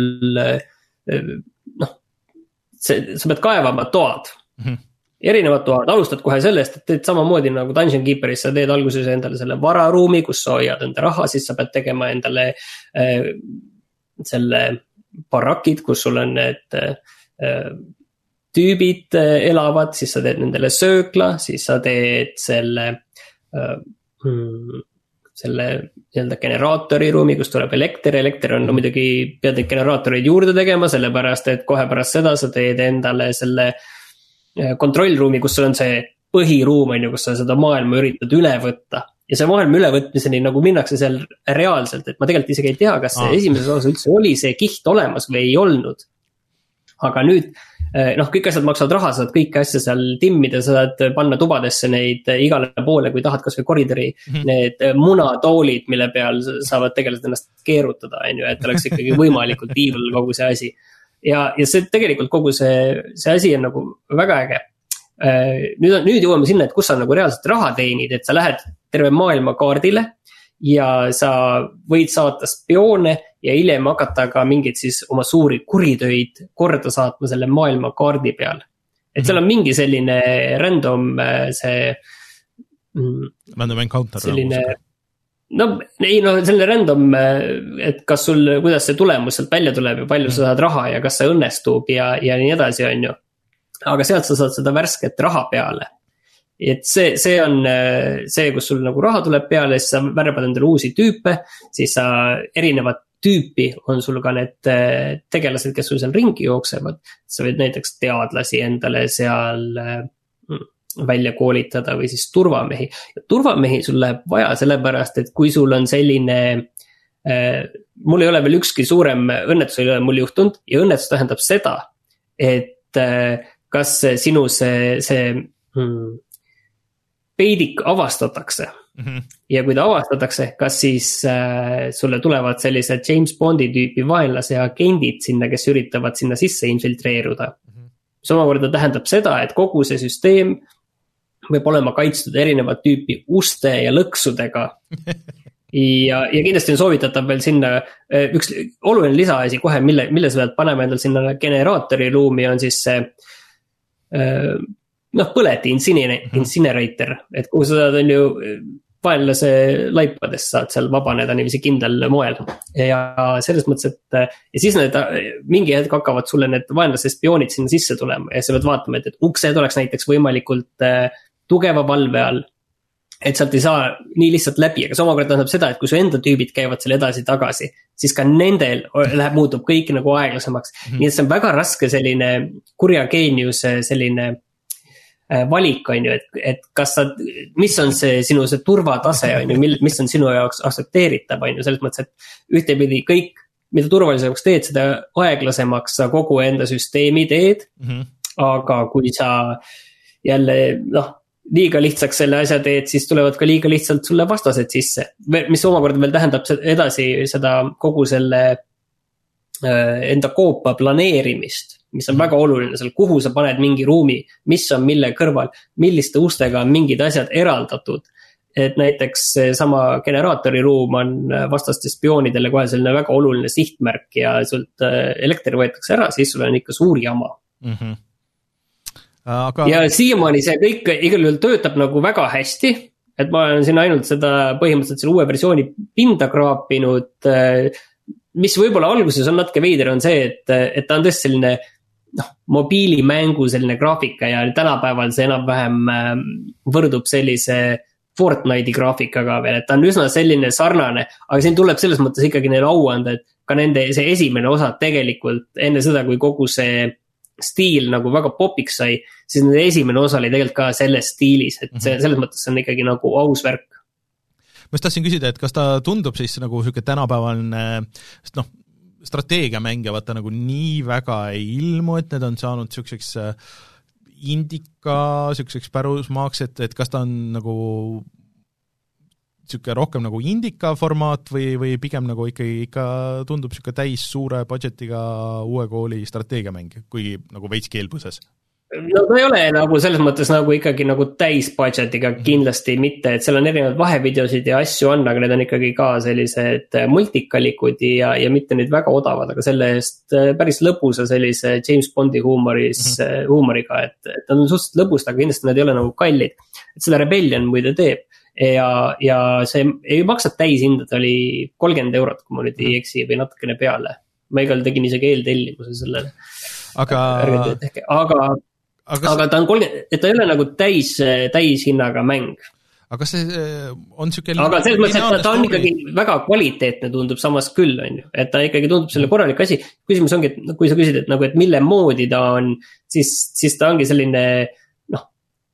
Speaker 2: äh, noh, see, sa pead kaevama toad mm. erinevad toad, alustad kohe sellest, et teed samamoodi nagu Dungeon Keeperis, sa teed alguses endale selle vararuumi, kus sa hoiad enda raha, siis sa pead tegema endale äh, selle barakid, kus sul on need äh, tüübid elavad, siis sa teed nendele söökla, siis sa teed selle äh, selle nii-öelda generaatori ruumi, kus tuleb elekter, elekter on no muidugi pead neid generaatoreid juurde tegema, sellepärast et kohe pärast seda sa teed endale selle kontrollruumi, kus sul on see põhiruum, on ju, kus sa seda maailma üritad üle võtta. Ja see maailma ülevõtmiseni nagu minnakse seal reaalselt, et ma tegelikult isegi ei tea, kas see ah. esimeses osas üldse oli see kiht olemas või ei olnud. Aga nüüd, noh, kõik asjad maksavad raha, saad kõiki asja seal timmida, saad panna tubadesse neid igale poole, kui tahad kas või koridori, mm-hmm. need munatoolid, mille peal saavad tegelikult ennast keerutada, on ju, et oleks ikkagi võimalikult evil kogu see asi. Ja, ja see tegelikult kogu see, see asi on nagu väga äge. Nüüd, on, nüüd jõuame sinna, et kus sa nagu reaalselt raha teenid, et sa lähed terve maailma kaardile ja sa võid saata spioone ja hiljem hakata ka mingeid siis oma suuri kuritöid korda saatma selle maailma kaardi peal. Et seal on mingi selline random see
Speaker 1: random encounter
Speaker 2: selline, no ei no selline random, et kas sul, kuidas see tulemus sealt välja tuleb ja palju mm. sa saad raha ja kas see õnnestub ja, ja nii edasi on ju. Aga sealt sa saad seda värsket raha peale. Et see, see on see, kus sul nagu raha tuleb peale, siis sa värbad endale uusi tüüpe, siis sa erinevat tüüpi on sul ka need tegelased, kes sul seal ringi jooksevad. Sa võid näiteks teadlasi endale seal välja koolitada või siis turvamehi. Ja turvamehi sul läheb vaja sellepärast, et kui sul on selline, mul ei ole veel ükski suurem õnnetus ei ole mul juhtunud ja õnnetus tähendab seda, et kas sinu see, see hmm, peidik avastatakse mm-hmm. ja kui ta avastatakse, kas siis äh, sulle tulevad sellised James Bondi tüüpi vaenlase agendid sinna, kes üritavad sinna sisse infiltreeruda. Mm-hmm. See omakorda tähendab seda, et kogu see süsteem võib olema kaitstud erinevat tüüpi uste ja lõksudega. ja, ja kindlasti on soovitatav veel sinna üks oluline lisaasi kohe, mille, mille sa pead panema endal sinna generaatori ruumi on siis see noh, põleti incinerator, et kuhu sa saad on ju vaenlase laipades saad seal vabaneda niiviisi kindlal moel ja selles mõttes, et ja siis need mingi hetk hakkavad sulle need vaenlase spioonid sinna sisse tulema ja sa pead vaatama, et, et uksed oleks näiteks võimalikult tugeva valve all, et sealt ei saa nii lihtsalt läbi, aga see omakorda tähendab seda, et kui su enda tüübid käivad seal edasi-tagasi, siis ka nendel läheb, muutub kõik nagu aeglasemaks. Mm-hmm. Nii et see on väga raske selline kurja geeniuse selline valik on ju, et, et kas sa, mis on see sinu see turvatase on ju, mis on sinu jaoks aktsepteeritav on ju, selles mõttes, et ühtepidi kõik, mida turvalisemaks teed, seda aeglasemaks sa kogu enda süsteemi teed, mm-hmm. aga kui sa jälle, noh, liiga lihtsaks selle asja teed, siis tulevad ka liiga lihtsalt sulle vastased sisse, mis omakorda veel tähendab edasi seda kogu selle enda koopa planeerimist, mis on väga oluline seal, kuhu sa paned mingi ruumi, mis on mille kõrval, milliste ustega on mingid asjad eraldatud, et näiteks sama generaatori ruum on vastaste spioonidele kohe selline väga oluline sihtmärk ja sult elekter võetakse ära, siis sul on ikka suur jama. Mm-hmm. Aga... ja siiamaani see kõik igal juhul töötab nagu väga hästi, et ma olen siin ainult seda põhimõtteliselt selle uue versiooni pinda kraapinud, mis võib-olla alguses on natuke veider on see, et, et ta on tõesti selline noh, mobiilimängu selline graafika ja tänapäeval see enam-vähem võrdub sellise Fortnite'i graafikaga veel, et ta on üsna selline sarnane, aga siin tuleb selles mõttes ikkagi neile au anda, et ka nende see esimene osa tegelikult enne seda, kui kogu see stiil nagu väga popiks sai, siis nende esimene osa oli tegelikult ka selles stiilis, et see, selles mõttes on ikkagi nagu aus värk.
Speaker 1: Ma just tahtsin küsida, et kas ta tundub siis nagu selline tänapäevaline, sest noh, strateegiamängija vaata nagu nii väga ei ilmu, et need on saanud selliseks indika, selliseks pärusmaaks, et, et kas ta on nagu selline rohkem nagu indika formaat või, või pigem nagu ikkagi ikka tundub selline täis suure budgetiga uue kooli strateegiamäng, kuigi nagu veits keelbuses?
Speaker 2: No ta ei ole nagu selles mõttes nagu ikkagi nagu täis budgetiga kindlasti mitte, et seal on erinevad vahevideosid ja asju on, aga need on ikkagi ka sellised multikalikud ja, ja mitte nüüd väga odavad, aga selle eest päris lõbusa sellise James Bondi huumoris, mm-hmm. huumoriga, et, et on suhteliselt lõbust, aga kindlasti need ei ole nagu kallid. Et seda Rebellion muide teeb ja, ja see ei maksa täishinda, ta oli kolmkümmend eurot, kui ma nüüd ei eksi või natukene peale. Ma igal tegin isegi eeltellimuse sellele.
Speaker 1: Aga...
Speaker 2: aga Aga, aga ta on kolmkümmend, et ta ei ole nagu täis, täishinnaga mäng.
Speaker 1: aga kas see on niisugune
Speaker 2: aga selles mõttes, et ta on ikkagi väga kvaliteetne tundub samas küll, on ju, et ta ikkagi tundub selle korralik asi. Küsimus ongi, et kui sa küsid, et nagu, et mille moodi ta on, siis, siis ta ongi selline noh,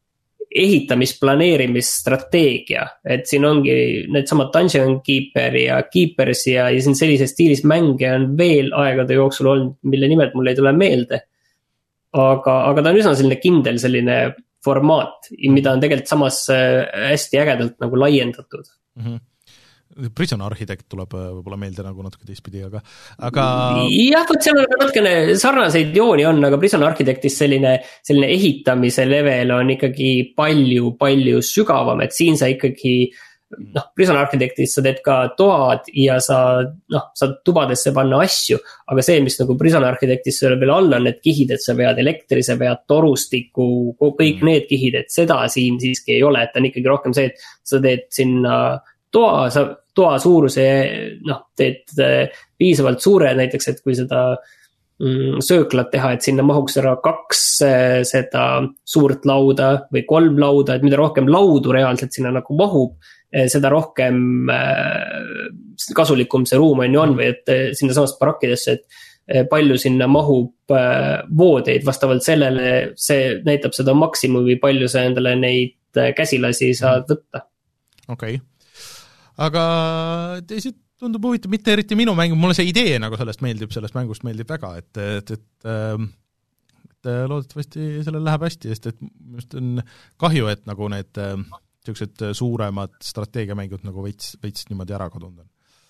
Speaker 2: ehitamisplaneerimisstrateegia, et siin ongi need samad Dungeon Keeper ja Keepers ja, ja siin sellise stiilis mänge on veel aegade jooksul olnud, mille nimed mul ei tule meelde. Aga, aga ta on üsna selline kindel selline formaat, mida on tegelikult samas hästi ägedalt nagu laiendatud.
Speaker 1: Mm-hmm. Prison Architect tuleb võib-olla meelde nagu natuke teistpidi, aga, aga...
Speaker 2: jah, võt seal on natukene sarnaseid jooni on, aga Prison Architectis selline, selline ehitamise level on ikkagi palju, palju sügavam, et siin sa ikkagi noh, Prison Architectis sa teed ka toad ja sa, noh, saad tubadesse panna asju, aga see, mis nagu Prison Architectis veel all on, need kihid, et sa vead elektri, sa vead torustiku, kõik mm. need kihid, et seda siin siiski ei ole, et on ikkagi rohkem see, et sa teed sinna toa, sa toa suuruse, noh, teed piisavalt suure näiteks, et kui seda mm, sööklat teha, et sinna mahuks ära kaks seda suurt lauda või kolm lauda, et mida rohkem laudu reaalselt sinna nagu mahub, seda rohkem kasulikum see ruum on ju on või et sinna samast parakkidesse, et palju sinna mahub voodeid vastavalt sellele, see näitab seda maksimumi, palju sa endale neid käsilasi saad võtta.
Speaker 1: Okei, okay. Aga teised tundub huvitav, mitte eriti minu mäng, mulle see idee nagu sellest meeldib, sellest mängust meeldib väga, et, et, et, et loodetavasti sellel läheb hästi, sest et just on kahju, et nagu need sellised suuremad strateegiamängud nagu veits, veits niimoodi ära kadunud on.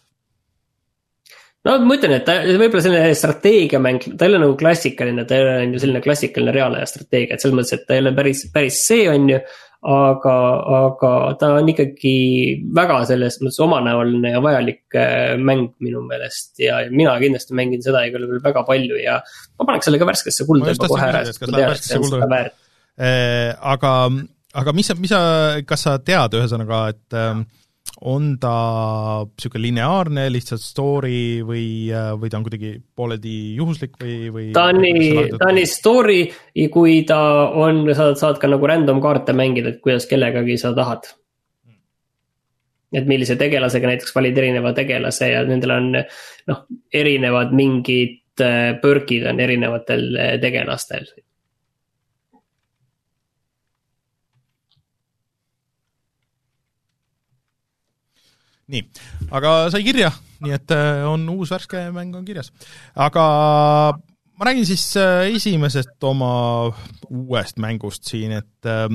Speaker 2: No ma ütlen, et ta võib-olla selline strateegiamäng, ta ei ole nagu klassikaline, ta ei ole ju selline klassikaline reaalaja strateegia, et selles mõttes, et ta ei ole päris, päris see on ju, aga, aga ta on ikkagi väga selles mõttes omanäoline ja vajalik mäng minu meelest ja mina kindlasti mängin seda igal veel väga palju ja ma paneks selle ka värskesse kulda juba kohe ära, et ma tean, et see on seda väärt.
Speaker 1: Aga, aga mis sa, mis sa, kas sa tead ühesõnaga, et on ta siuke lineaarne lihtsalt story või, või ta on kuidagi pooledi juhuslik või, või
Speaker 2: ta on nii, ta on nii story, kui ta on, saad, saad ka nagu random kaarte mängida, et kuidas kellegagi sa tahad. Et millise tegelasega näiteks valid erineva tegelase ja nendel on noh, erinevad mingid pörkid on erinevatel tegelastel.
Speaker 1: Nii, aga sai kirja, nii et on uus värske mäng on kirjas. Aga ma räägin siis esimesest oma uuest mängust siin, et äh,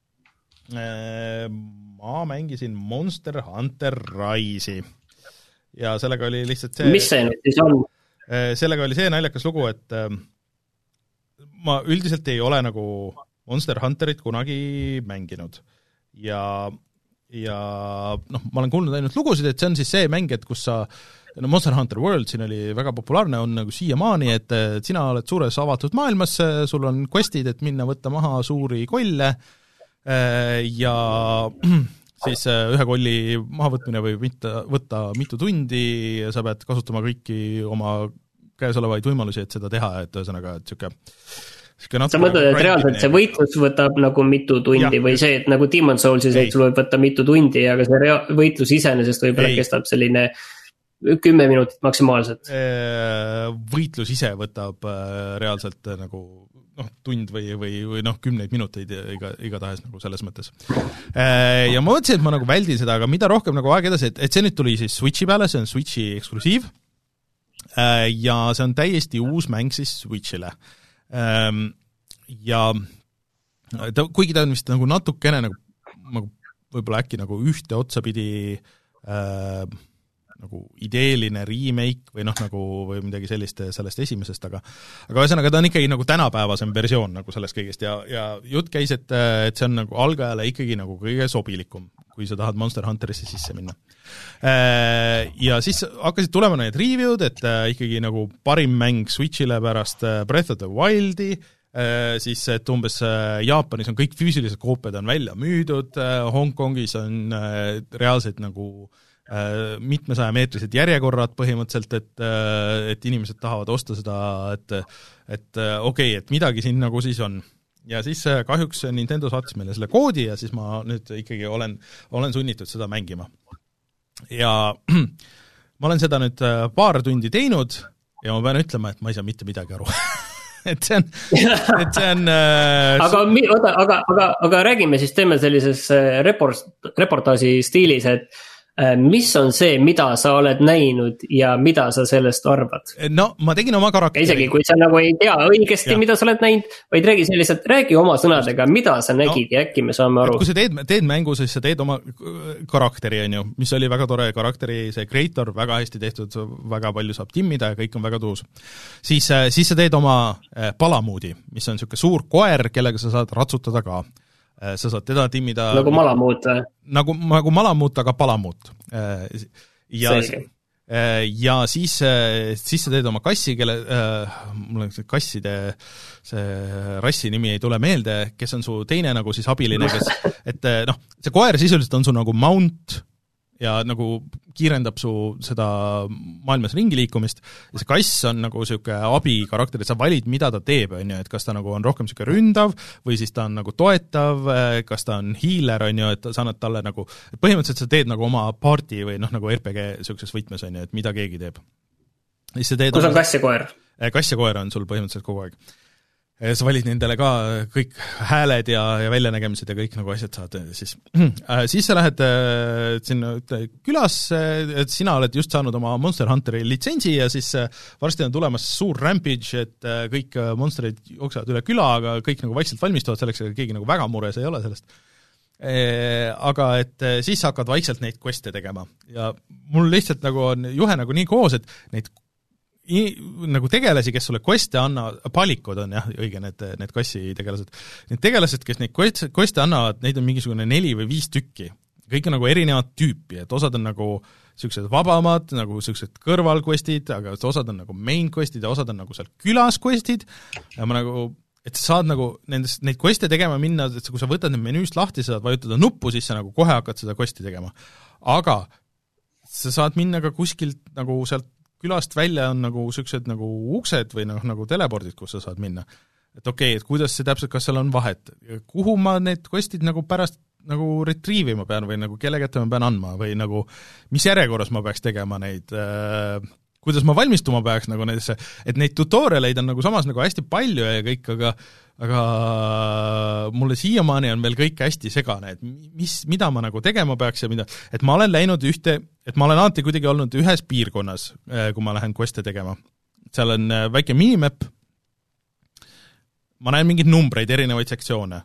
Speaker 1: ma mängisin Monster Hunter Rise'i ja sellega oli lihtsalt see...
Speaker 2: Mis see nüüd siis on?
Speaker 1: Sellega oli see naljakas lugu, et äh, ma üldiselt ei ole nagu Monster Hunterit kunagi mänginud ja ja noh, ma olen kuulnud ainult lugusid, et see on siis see mäng, et kus sa, no Monster Hunter World siin oli väga populaarne, on nagu siiamaani, et, et sina oled suures avatud maailmas, sul on questid, et minna võtta maha suuri kolle ja siis ühe kolli mahavõtmine võib mitte, võtta mitu tundi ja sa pead kasutama kõiki oma käes olevaid võimalusi, et seda teha, et ühesõnaga, et siuke
Speaker 2: sa mõtled, et reaalselt see võitlus võtab nagu mitu tundi ja, või see, et nagu Demon Soulsis, et sul võib võtta mitu tundi, aga see rea- võitlus iseenesest võib-olla kestab selline kümme minutit maksimaalselt.
Speaker 1: Võitlus ise võtab reaalselt nagu noh, tund või, või, või noh, kümneid minuteid iga, igatahes nagu selles mõttes. Ja ma mõtlesin, et ma nagu väldin seda, aga mida rohkem nagu aeg edasi, et, et see nüüd tuli siis Switchi peale, see on Switchi eksklusiiv ja see on täiesti uus mäng siis Switchile. Ja ta, kuigi ta on vist nagu natukene nagu, nagu võib-olla äkki nagu ühte otsapidi äh, nagu ideeline remake või noh, nagu või midagi sellist sellest esimesest, aga aga ühesõnaga ta on ikkagi nagu tänapäevasem versioon nagu sellest kõigest ja, ja jutt käis, et, et see on nagu algajale ikkagi nagu kõige sobilikum, kui sa tahad Monster Hunterisse sisse minna. Ja siis hakkasid tulema need review'd, et ikkagi nagu parim mäng Switchile pärast Breath of the Wildi, siis et umbes Jaapanis on kõik füüsilised koopiad on välja müüdud, Hongkongis on reaalselt nagu mitmesaja meetrised järjekorrad põhimõtteliselt, et, et inimesed tahavad osta seda, et, et okei okay,, et midagi siin nagu siis on. ja siis kahjuks Nintendo saatis meile selle koodi ja siis ma nüüd ikkagi olen, olen sunnitud seda mängima. Ja ma olen seda nüüd paar tundi teinud ja ma pean ütlema, et ma ei saa mitte midagi aru. et see on, et see on äh,
Speaker 2: aga, oota, aga, aga, aga räägime siis, teeme sellises report, reportaaži stiilis, et mis on see, mida sa oled näinud ja mida sa sellest arvad?
Speaker 1: No ma tegin oma karakteri.
Speaker 2: Isegi kui sa nagu ei tea õigesti, ja. mida sa oled näinud, vaid räägi selliselt, räägi oma sõnadega, mida sa nägid no, ja äkki me saame aru.
Speaker 1: Kui sa teed, teed mängu, siis sa teed oma karakteri, on ju, mis oli väga tore karakteri, see creator, väga hästi tehtud, väga palju saab timmida ja kõik on väga tuus. Siis, siis sa teed oma palamuudi, mis on niisugune suur koer, kellega sa saad ratsutada ka. Sa saad teda timmida
Speaker 2: nagu malamuut
Speaker 1: nagu, nagu malamuut, aga palamuut ja, ja siis, siis sa teed oma kassi, kelle mul on kasside see rassi nimi ei tule meelde, kes on su teine nagu siis abiline, kes, et noh, see koer sisuliselt on su nagu mount ja nagu kiirendab su seda maailmas ringi liikumist ja see kass on nagu siuke abikarakter, et sa valid, mida ta teeb, on ju, et kas ta nagu on rohkem siuke ründav või siis ta on nagu toetav, kas ta on healer, on ju, et sa annad talle nagu, põhimõtteliselt sa teed nagu oma party või noh, nagu R P G siukses võtmes, on ju, et mida keegi teeb. Kus
Speaker 2: on kass ja koer?
Speaker 1: Kass ja koer on sul põhimõtteliselt kogu aeg. Sa valid nendele ka kõik hääled ja, ja väljanägemised ja kõik nagu asjad saad, siis, siis sa lähed sinna külas, et sina oled just saanud oma Monster Hunteri litsentsi ja siis varsti on tulemas suur rampage, et kõik monsterid jooksevad üle küla, aga kõik nagu vaikselt valmistuvad selleks, aga keegi nagu väga mures ei ole sellest. Aga et siis hakkad vaikselt neid queste tegema ja mul lihtsalt nagu on juhe nagu nii koos, et neid I, nagu tegelasi, kes sulle queste anna, palikud on jah, õige need, need kassi tegelased. Need tegelased, kes neid queste annavad, neid on mingisugune neli või viis tükki. Kõik on nagu erinevad tüüpi, et osad on nagu siuksed vabamad, nagu siuksed kõrvalquestid, aga osad on nagu main questid ja osad on nagu seal külas questid ja ma nagu, et sa saad nagu nendest, neid queste tegema minna, et kui sa võtad need menüüst lahti, sa saad vajutada nuppu, siis sa nagu kohe hakkad seda questi tegema. Aga sa saad minna ka kuskilt nagu sealt külast välja on nagu siuksed nagu uksed või noh, nagu telepordid, kus sa saad minna. Et okei, okay, et kuidas see täpselt, kas seal on vahet? Kuhu ma need questid nagu pärast nagu retriivima pean või nagu kelle kätte ma pean andma või nagu mis järjekorras ma peaks tegema neid, äh, kuidas ma valmistuma peaks nagu nendesse, et neid tutorialeid on nagu samas nagu hästi palju ja kõik, aga aga mulle siiamaani on veel kõik hästi segane, et mis, mida ma nagu tegema peaks ja mida, et ma olen läinud ühte, et ma olen alati kuidagi olnud ühes piirkonnas, kui ma lähen queste tegema. Seal on väike minimap, ma näen mingeid numbreid, erinevaid sektsioone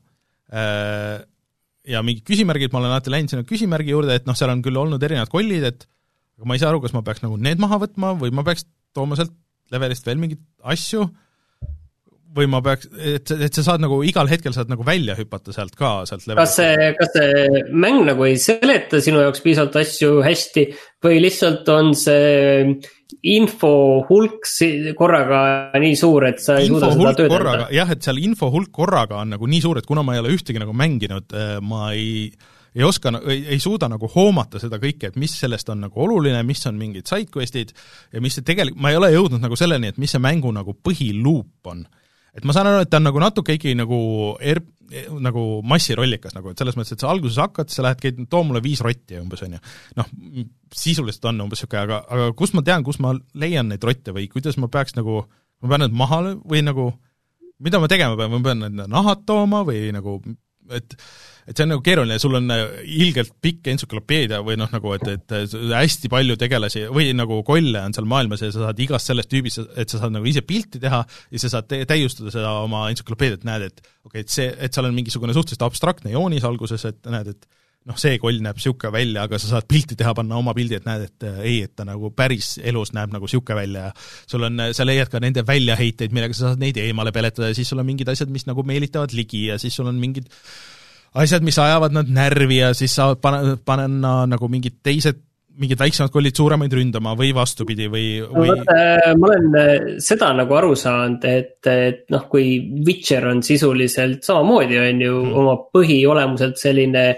Speaker 1: ja mingid küsimärgid, ma olen alati läinud sinna küsimärgi juurde, et noh, seal on küll olnud erinevad kollid, et aga ma ei saa aru, kas ma peaks nagu need maha võtma või ma peaks tooma sealt levelist veel mingid asju või ma peaks, et, et sa saad nagu igal hetkel saad nagu välja hüpata sealt ka, sealt levelist. Kas
Speaker 2: see, kas see mäng nagu ei seleta sinu jaoks piisavalt asju hästi või lihtsalt on see info hulk korraga nii suur, et sa ei info suuda seda töödelda?
Speaker 1: Jah, et seal info hulk korraga on nagu nii suur, et kuna ma ei ole ühtegi nagu mänginud, ma ei ei oska, ei, ei suuda nagu hoomata seda kõike, et mis sellest on nagu oluline, mis on mingid sidequestid ja mis see tegelikult, ma ei ole jõudnud nagu selleni, et mis see mängu nagu põhiluup on. Et ma saan aru, et ta on nagu natuke ikkagi nagu, er, nagu massirollikas, nagu, et selles mõttes, et sa alguses hakkad, sa lähed, käid, too mulle viis rotti umbes, on ju. Noh, sisuliselt on umbes siuke, aga, aga kus ma tean, kus ma leian neid rotte või kuidas ma peaks nagu, ma pean need maha või nagu, mida ma tegema pean, ma pean need nahad tooma või nagu, et et see on nagu keeruline, sul on ilgelt pikk entsüklopeedia või noh, nagu, et, et hästi palju tegelasi või nagu kolle on seal maailmas ja sa saad igast sellest tüübist, et sa saad nagu ise pilti teha ja sa saad täiustada seda oma entsüklopeediat, näed, et okei, okay, et see, et seal on mingisugune suhteliselt abstraktne joonis alguses, et näed, et noh, see koll näeb siuke välja, aga sa saad pilti teha, panna oma pildi, et näed, et ei, et ta nagu päris elus näeb nagu siuke välja ja sul on, sa leiad ka nende väljaheiteid, millega sa saad neid eemale peletada ja siis sul on mingid asjad, mis nagu meelitavad ligi ja siis sul on mingid asjad, mis ajavad nad närvi ja siis saavad pane, panna nagu mingid teised, mingid väiksemad kollid suuremaid ründama või vastupidi või, või...
Speaker 2: ma olen seda nagu aru saanud, et, et noh, kui Witcher on sisuliselt samamoodi on ju mm. oma põhiolemuselt selline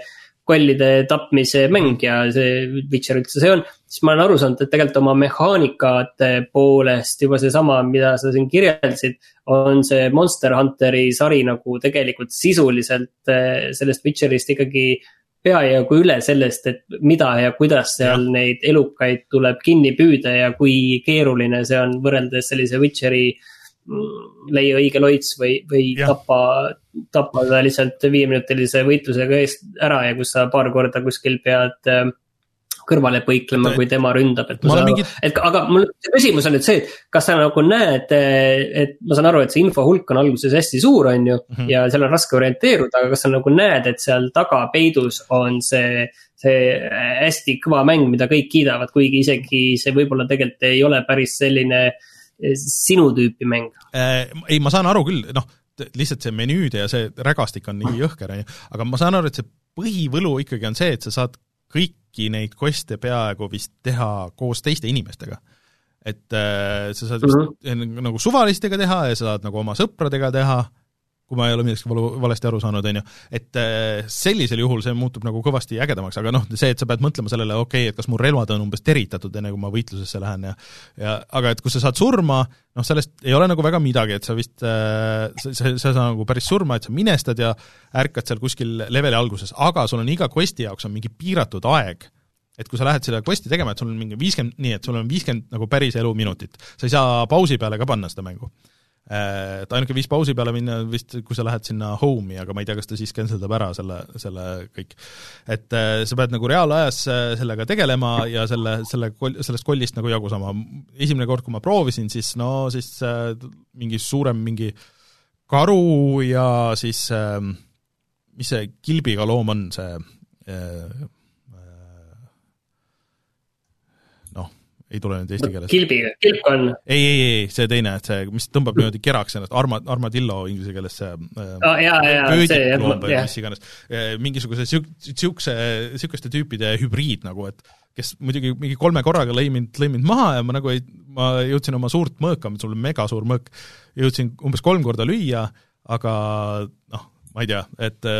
Speaker 2: kollide tapmise mäng ja see Witcher üldse see on, siis ma olen aru saanud, et tegelikult oma mehaanikate poolest juba see sama, mida sa siin kirjeldasid, on see Monster Hunteri sari nagu tegelikult sisuliselt sellest Witcherist ikkagi peajagu üle sellest, et mida ja kuidas seal ja. Neid elukaid tuleb kinni püüda ja kui keeruline see on võrreldes sellise Witcheri leia õige loits või, või tappa, tappa ta lihtsalt viieminutilise võitlusega eest ära ja kus sa paar korda kuskil pead kõrvale põiklema, kui tema ründab. Et sa, mingi... et, aga mul küsimus on nüüd see, et kas sa nagu näed, et ma saan aru, et see info hulk on alguses hästi suur, on ju, mm -hmm. ja seal on raske orienteeruda, aga kas sa nagu näed, et seal taga peidus on see, see hästi kõva mäng, mida kõik kiidavad, kuigi isegi see võib-olla tegelikult ei ole päris selline sinu tüüpi mäng?
Speaker 1: Ei, ma saan aru küll, noh, lihtsalt see menüüde ja see rägastik on nii jõhker, aga ma saan aru, et see põhivõlu ikkagi on see, et sa saad kõiki neid queste peaaegu vist teha koos teiste inimestega. Et äh, sa saad vist mm-hmm. nagu suvalistega teha ja sa saad nagu oma sõpradega teha, kui ma ei ole midagi valesti aru saanud, on ju. Et äh, sellisel juhul see muutub nagu kõvasti ägedamaks, aga noh, see, et sa pead mõtlema sellele, okei, okay, et kas mu relvad on umbes teritatud, enne kui ma võitlusesse lähen ja, ja aga et kui sa saad surma, noh, sellest ei ole nagu väga midagi, et sa vist, äh, sa, sa, sa saa nagu päris surma, et sa minestad ja ärkad seal kuskil leveli alguses, aga sul on iga questi jaoks on mingi piiratud aeg, et kui sa lähed selle questi tegema, et sul on mingi viiskümmend, nii et sul on viiskümmend nagu päris elu minutit, sa ei saa pausi peale ka panna seda mängu. Et ainuke viis pausi peale minna vist, kui sa lähed sinna home'i, aga ma ei tea, kas ta siis canceldab ära selle, selle kõik. Et sa pead nagu reaalajas sellega tegelema ja selle, selle, sellest kollist nagu jagu sama. Esimene kord, kui ma proovisin, siis no siis mingi suurem mingi karu ja siis mis see kilbiga loom on, see ei tule nüüd eesti keeles.
Speaker 2: Kilbi, kilp on.
Speaker 1: Ei, ei, ei, see teine, et see, mis tõmbab niimoodi keraks ennast, arma, armadillo inglise keeles see
Speaker 2: oh, jaa, jaa, see,
Speaker 1: jah, mis iganes. Mingisuguse siukse, siukeste tüüpide hübriid nagu, et kes muidugi mingi kolme korraga lõi mind, lõi mind maha ja ma nagu ei, ma jõudsin oma suurt mõõka, sul on mega suur mõõk, jõudsin umbes kolm korda lüüa, aga noh, ma ei tea, et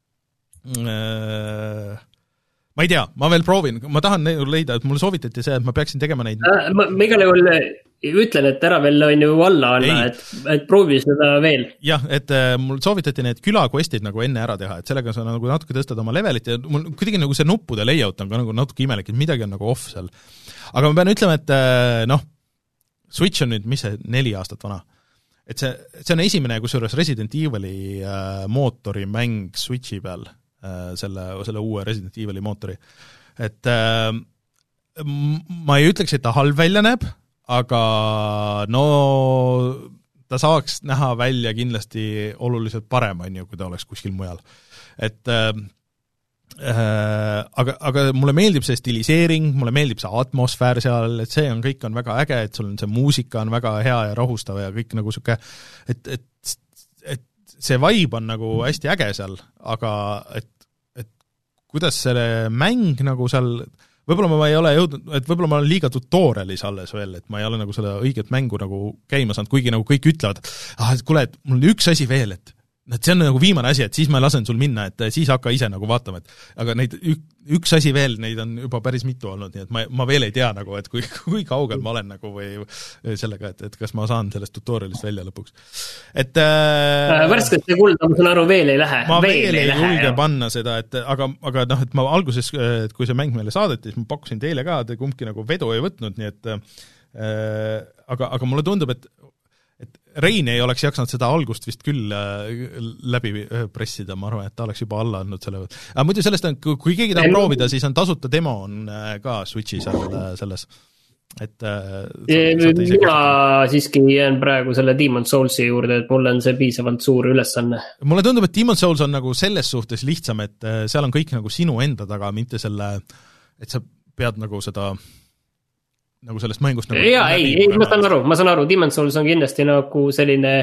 Speaker 1: äh, ma ei tea, ma veel proovin, ma tahan leida, et mulle soovitati see, et ma peaksin tegema neid
Speaker 2: ma, ma igal juhul ütlen, et ära veel on ju alla anna, et, et proovi seda veel.
Speaker 1: Jah, et äh, mul soovitati need külaquestid nagu enne ära teha, et sellega sa nagu natuke tõstad oma levelit ja mul kuidagi nagu see nuppude layout on ka nagu natuke imelik, et midagi on nagu off seal. Aga ma pean ütlema, et äh, noh, Switch on nüüd, mis see, neli aastat vana, et see, see on esimene kusjuures Resident Evili äh, mootori mäng Switchi peal, selle, selle uue Resident Evili mootori. Et äh, ma ei ütleks, et ta halb välja näeb, aga no ta saaks näha välja kindlasti oluliselt parem, on ju, kui ta oleks kuskil mujal. Et äh, äh, aga, aga mulle meeldib see stiliseering, mulle meeldib see atmosfäär seal, et see on, kõik on väga äge, et sul on see muusika on väga hea ja rahustav ja kõik nagu siuke, et, et, et see vibe on nagu hästi äge seal, aga et, et kuidas selle mäng nagu seal, võib-olla ma ei ole jõudnud, et võib-olla ma olen liiga tutorialis alles veel, et ma ei ole nagu seda õiget mängu nagu käima saanud, kuigi nagu kõik ütlevad, ah, et kuule, et mul on üks asi veel, et et see on nagu viimane asi, et siis ma lasen sul minna, et siis hakka ise nagu vaatama, et aga neid ük, üks asi veel, neid on juba päris mitu olnud, nii et ma, ma veel ei tea nagu, et kui, kui kaugel ma olen nagu või sellega, et, et kas ma saan sellest tutorialist välja lõpuks. Et äh,
Speaker 2: värskelt see kulda, ma saan aru, veel ei lähe.
Speaker 1: Ma veel, veel ei, ei julge jah. Panna seda, et aga, aga noh, et ma alguses, et kui see mäng meile saadeti, siis ma pakkusin teile ka, te kumbki nagu vedu ei võtnud, nii et äh, aga, aga mulle tundub, et et Rein ei oleks jaksanud seda algust vist küll läbi pressida, ma arvan, et ta oleks juba alla andnud selle. Aga muidu sellest on, kui keegi tahab proovida, siis on tasuta demo on ka Switchis selles. Et
Speaker 2: mina siiski jään praegu selle Demon's Soulsi juurde, et mulle on see piisavalt suur ülesanne.
Speaker 1: Mulle tundub, et Demon's Souls on nagu selles suhtes lihtsam, et seal on kõik nagu sinu enda taga, mitte selle, et sa pead nagu seda nagu sellest mängust nagu
Speaker 2: jaa, ei, ei, ma saan aru, ma saan aru, Demon's Souls on kindlasti nagu selline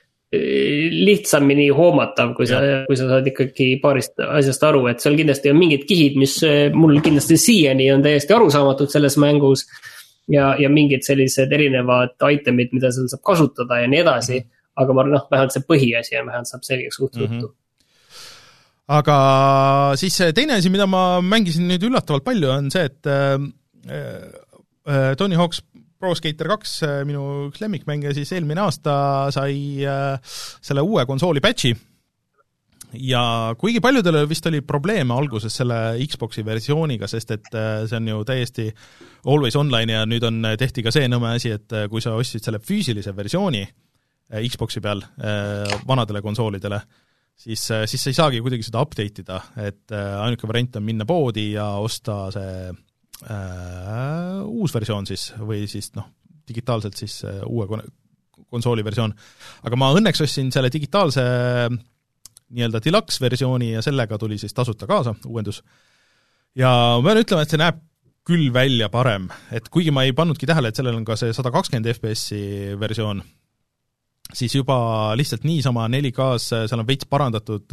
Speaker 2: lihtsamini hoomatav, kui sa, kui sa saad ikkagi paarist asjast aru, et seal kindlasti on mingid kihid, mis mul kindlasti siiani on täiesti arusaamatud selles mängus ja, ja mingid sellised erinevad itemid, mida seal saab kasutada ja nii edasi, aga ma noh, vähemalt see põhiasi ja vähemalt saab selgeks suht juttu.
Speaker 1: Mm-hmm. aga siis teine asi, mida ma mängisin nüüd üllatavalt palju, on see, et äh, Tony Hawk's Pro Skater kaks, minu lemmikmäng, ja siis eelmine aasta sai äh, selle uue konsooli patchi, ja kuigi paljudel vist oli probleeme alguses selle Xboxi versiooniga, sest et see on ju täiesti always online ja nüüd on, tehti ka see nõme asi, et kui sa ostsid selle füüsilise versiooni Xboxi peal vanadele konsoolidele, siis, siis sa ei saagi kuidagi seda update ida, et ainuke variant on minna poodi ja osta see äh, uus versioon siis, või siis noh, digitaalselt siis uue konsooli versioon. Aga ma õnneks ostsin selle digitaalse nii-öelda deluxe versiooni ja sellega tuli siis tasuta kaasa, uuendus. Ja ma pean ütlema, et see näeb küll välja parem, et kuigi ma ei pannudki tähele, et sellel on ka see sada kakskümmend F P S-i versioon, siis juba lihtsalt niisama neli K-s, seal on veits parandatud,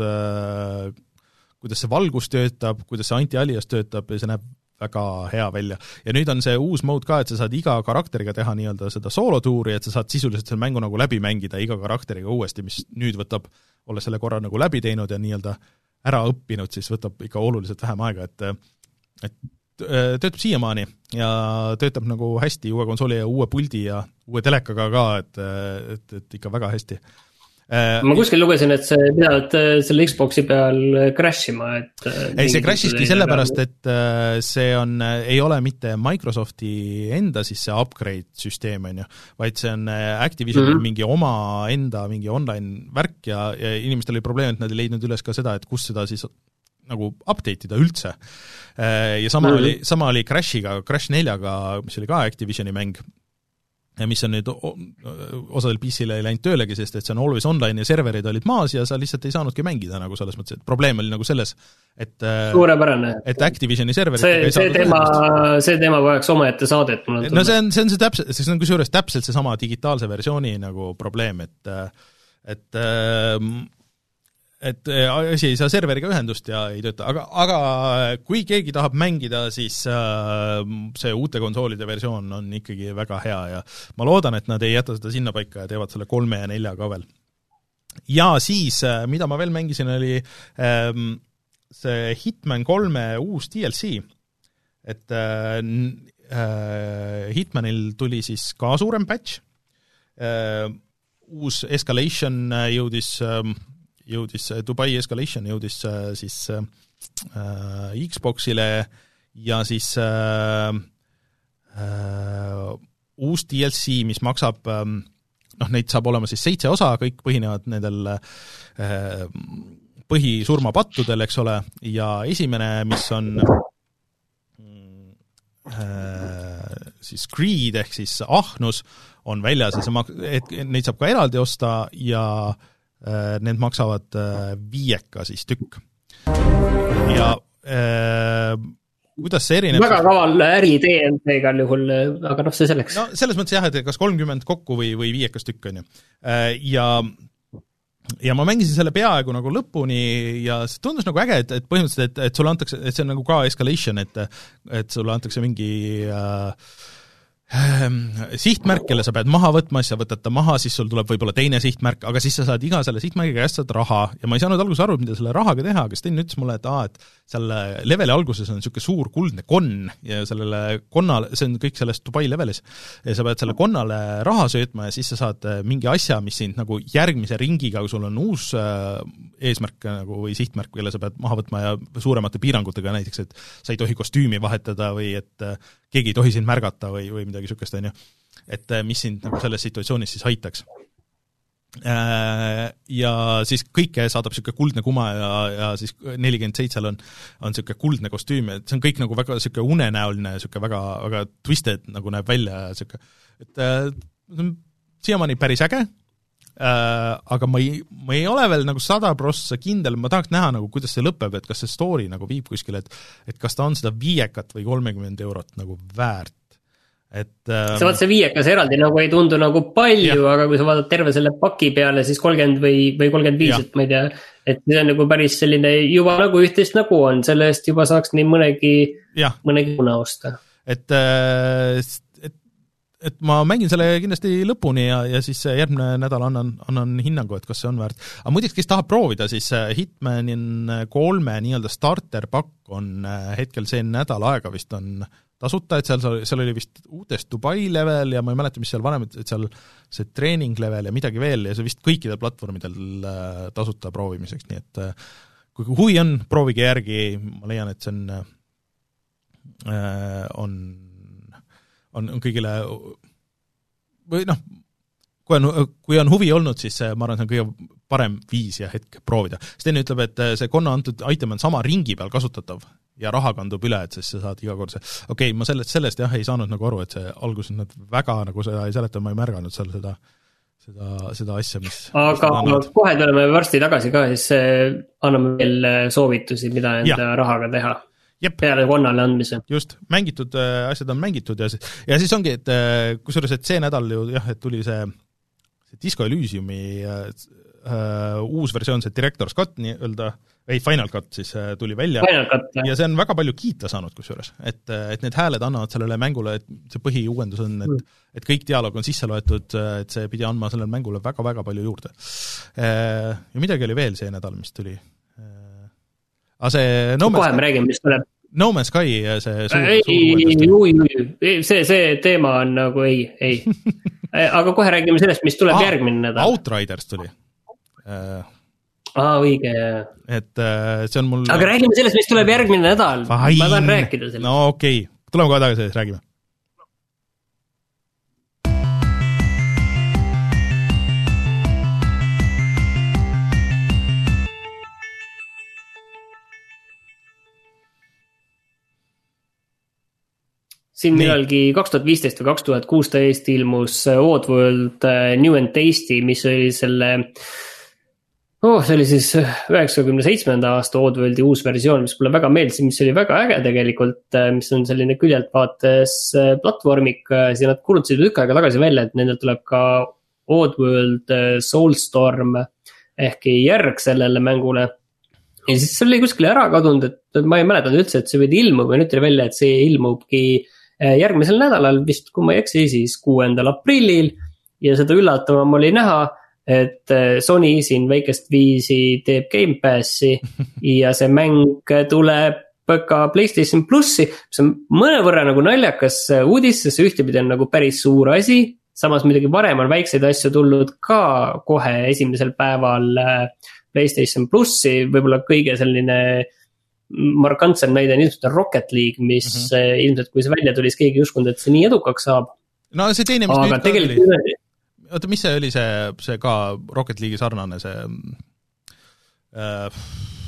Speaker 1: kuidas see valgus töötab, kuidas see anti-alias töötab ja see näeb väga hea välja. Ja nüüd on see uus mode ka, et sa saad iga karakteriga teha nii-öelda seda soolotuuri, et sa saad sisuliselt selle mängu nagu läbi mängida iga karakteriga uuesti, mis nüüd võtab, olles selle korra nagu läbi teinud ja nii-öelda ära õppinud, siis võtab ikka oluliselt vähem aega, et, et töötab siiamaani ja töötab nagu hästi uue konsooli ja uue puldi ja uue telekaga ka, et, et, et ikka väga hästi.
Speaker 2: Ma kuskil lugesin, et see pead selle Xboxi peal crashima, et
Speaker 1: ei, see crashiski sellepärast, et see on, ei ole mitte Microsofti enda siis see upgrade süsteem, on ju, vaid see on Activision mm-hmm. mingi oma enda mingi online värk ja, ja inimestel oli probleem, et nad ei leidnud üles ka seda, et kus seda siis nagu update ida üldse. Ja sama, mm-hmm. oli, sama oli Crashiga, Crash neljaga, mis oli ka Activisioni mäng, mis on nüüd osadel P C-le ei läinud töölegi, sest et see on always online ja serverid olid maas ja sa lihtsalt ei saanudki mängida nagu selles mõttes, et probleem oli nagu selles, et
Speaker 2: suurepärane.
Speaker 1: Et Activisioni serverid
Speaker 2: see, see, teema, see teema vajaks omaette saadet.
Speaker 1: No see on, see on see täpselt, see on kusjuures täpselt see sama digitaalse versiooni nagu probleem, et et et asi ei saa serveriga ühendust ja ei tööta, aga, aga kui keegi tahab mängida, siis see uute konsoolide versioon on ikkagi väga hea ja ma loodan, et nad ei jäta seda sinna paika ja teevad selle kolme ja nelja ka veel. Ja siis, mida ma veel mängisin, oli see Hitman kolme uus D L C, et Hitmanil tuli siis ka suurem patch, uus Escalation jõudis jõudis, Dubai Escalation jõudis siis äh, Xboxile ja siis äh, äh, uus D L C, mis maksab, äh, noh, neid saab olema siis seitse osa, kõik põhinevad nendel äh, põhisurmapattudel, eks ole, ja esimene, mis on äh, siis Greed ehk siis ahnus, on väljas ja see mak-, et neid saab ka eraldi osta ja need maksavad viieka siis tükk. Ja äh, kuidas see erineb?
Speaker 2: Väga kaval äriidee on see igal juhul, aga noh, see selleks.
Speaker 1: No selles mõttes jah, et kas kolmkümmend kokku või, või viiekas tükk on ju. Ja, ja ma mängisin selle peaaegu nagu lõpuni ja see tundus nagu äge, et, et põhimõtteliselt, et, et sulle antakse, et see on nagu ka escalation, et, et sulle antakse mingi äh, sihtmärk, kelle sa pead maha võtma, siis sa võtad ta maha, siis sul tuleb võib-olla teine sihtmärk, aga siis sa saad iga selle sihtmärgiga käest saad raha ja ma ei saanud alguses aru, mida selle rahaga teha, aga Sten ütles mulle, et aa, et selle leveli alguses on niisugune suur kuldne konn ja sellele konnale, see on kõik selles Dubai levelis, ja sa pead selle konnale raha söötma ja siis sa saad mingi asja, mis sind nagu järgmise ringiga, kui sul on uus eesmärk nagu või sihtmärk, kelle sa pead maha võtma ja suuremate piirangutega näiteks, et sa ei tohi kostüümi vahetada või et keegi ei tohi sind märgata või, või midagi niisugust, on ju. Et mis sind nagu selles situatsioonis siis aitaks. Ja siis kõike saadab niisugune kuldne kuma ja, ja siis nelikümmend seitsel on, on niisugune kuldne kostüüm, et see on kõik nagu väga niisugune unenäoline, niisugune väga, väga twisted nagu näeb välja ja niisugune, et äh, siiamaani päris äge, äh, aga ma ei, ma ei ole veel nagu sada prossa kindel, ma tahaks näha nagu, kuidas see lõpeb, et kas see story nagu viib kuskile, et, et kas ta on seda viiekat või kolmekümmend eurot nagu väärt. Et, ähm,
Speaker 2: see vaat see viiekas eraldi nagu ei tundu nagu palju, jah. Aga kui sa vaatad terve selle paki peale, siis kolmkümmend või, või kolmkümmend viis, et ma ei tea, et see on nagu päris selline juba nagu üht-teist nagu on, selle eest juba saaks nii mõnegi, mõnegi kuna osta.
Speaker 1: Et, et, et ma mängin selle kindlasti lõpuni ja, ja siis järgmine nädal annan, annan hinnangu, et kas see on väärt. Aga muideks, kes tahab proovida, siis Hitmanin kolme nii-öelda starterpakk on hetkel see nädal aega vist on tasuta, et seal, seal oli vist uutest Dubai level ja ma ei mäleta, mis seal varem, et seal see treening level ja midagi veel ja see vist kõikidel platvormidel tasuta proovimiseks, nii et kui huvi on, proovige järgi, ma leian, et see on, on, on, on kõigile või noh, kui on, kui on huvi olnud, siis ma arvan, see on kõige parem viis ja hetk proovida. Sten ütleb, et see konna antud item on sama ringi peal kasutatav ja raha kandub üle, et siis sa saad iga kord see, okei okay,, ma sellest, sellest jah ei saanud nagu aru, et see alguses nad väga nagu seda ei seleta, ma ei märganud seal seda, seda, seda asja, mis
Speaker 2: aga mis kohe tuleme varsti tagasi ka, siis anname veel soovitusi, mida enda ja. rahaga teha. Jep. Peale konnale andmise. Just, mängitud asjad on mängitud ja siis, ja siis ongi, et kusjuures, et see nädal ju jah, et tuli see, see Disco Elysiumi uh, uus versioon, see Director's Cut nii-öelda, ei, Final Cut siis tuli välja Cut, ja see on väga palju kiita saanud kusjuures, et, et need hääled annavad sellele mängule, et see põhiuuendus on, et, et kõik dialoog on sisse loetud, et see pidi andma sellele mängule väga-väga palju juurde. Ja midagi oli veel see nädal, mis tuli. Aga see No Man's Sky, räägime, mis tuleb. No Man's Sky, see suur, ei, suur uuendus. See, see teema on nagu ei, ei. Aga kohe räägime sellest, mis tuleb ah, järgmine nädal. Outriders tuli. Aa, õige. Et see on mul... Aga räägime sellest, mis tuleb järgmine nädal. Fine. Ma tahan rääkida sellest. No okei, okay. Tuleme kohe tagasi, räägime. Siin millalgi kaks tuhat viisteist või kaks tuhat kuusteist ilmus Oddworld New and Tasty, mis oli selle, oh, see oli siis üheksakümne seitsmenda aasta Oddworldi uus versioon, mis mulle väga meeldis, mis oli väga äge tegelikult, mis on selline küljelt vaates platvormik, ja nad kuulutasid tükk aega tagasi välja, et nendel tuleb ka Oddworld Soulstorm ehk järg sellele mängule. Ja siis see oli kuskile ära kadunud, et ma ei mäletanud üldse, et see võidi ilmub, ja nüüd tuli välja, et see ilmubki järgmisel nädalal, vist kui ma ei eksi, siis kuuendal aprillil ja seda üllatavam oli näha, et Sony siin väikest viisi teeb Game Passi ja see mäng tuleb ka PlayStation Plussi, mis on mõnevõrra nagu naljakas uudis, sest see ühtepidi on nagu päris suur asi, samas midagi varem on väikseid asju tulnud ka kohe esimesel päeval PlayStation Plussi, võib-olla kõige selline markantsem näide on ilmselt Rocket League, mis mm-hmm. ilmselt kui see välja tuli, siis keegi uskunud, et see nii edukaks saab. No see teine, mis aga nüüd tegelikult... oli, oota, mis see oli see, see ka Rocket League'i sarnane, see äh,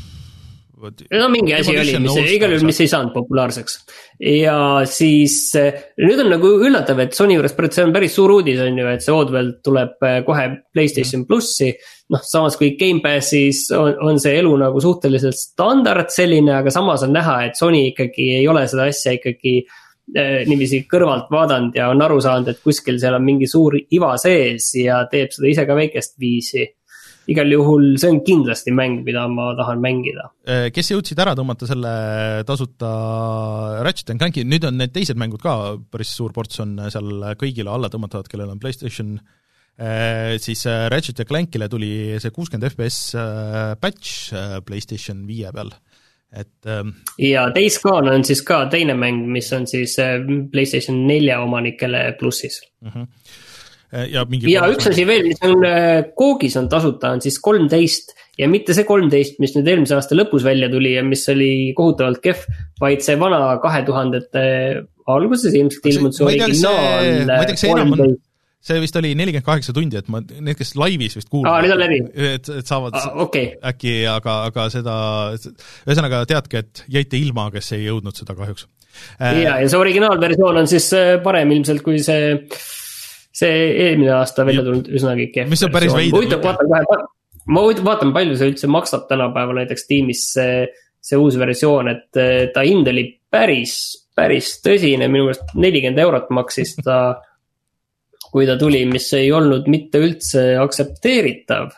Speaker 2: no mingi asi oli, mis, igal juhul, mis ei saanud populaarseks. Ja siis nüüd on nagu üllatav, et Sony juures, see on päris suur uudis on ju, et see Oddworld tuleb kohe PlayStation Plussi, noh, samas kui Game Passis on, on see elu nagu suhteliselt standard selline, aga samas on näha, et Sony ikkagi ei ole seda asja ikkagi eh, niiviisi kõrvalt vaadanud ja on aru saanud, et kuskil seal on mingi suur iva sees ja teeb seda ise ka väikest viisi. Igal juhul see on kindlasti mäng, mida ma tahan mängida. Kes jõudsid ära tõmmata selle tasuta Ratchet and Clanki, nüüd on need teised mängud ka, päris suur ports on seal kõigile alla tõmmatavad, kellel on PlayStation, siis Ratchet and Clankile tuli see kuuskümmend F P S patch PlayStation viie peal. Et, ja Days Gone on siis ka teine mäng, mis on siis PlayStation nelja omanikele plussis. Uh-huh. Ja, ja üks asi veel, mis on koogis on tasuta, on siis kolmteist ja mitte see kolmteist, mis nüüd eelmise aasta lõpus välja tuli ja mis oli kohutavalt kehv, vaid see vana kahe tuhandete alguses ilmselt ilmud see originaal kolmteist. See vist oli nelikümmend kaheksa tundi, et ma, need, kes laivis vist kuulavad, Aa, nüüd on läbi. Et, et saavad Aa, okay. äkki, aga, aga seda, ühesõnaga teadke, et jäite ilma, kes ei jõudnud seda kahjuks. Ja, ja see originaalversioon on siis parem ilmselt kui see see eelmine aasta välja tulnud üsnagi kehv. Mis on päris veidi. Ma vaatan, palju see üldse maksab tänapäeva näiteks tiimis see, see uus versioon, et ta hind oli päris, päris tõsine, minu meelest nelikümmend eurot maksis ta, kui ta tuli, mis ei olnud mitte üldse aksepteeritav.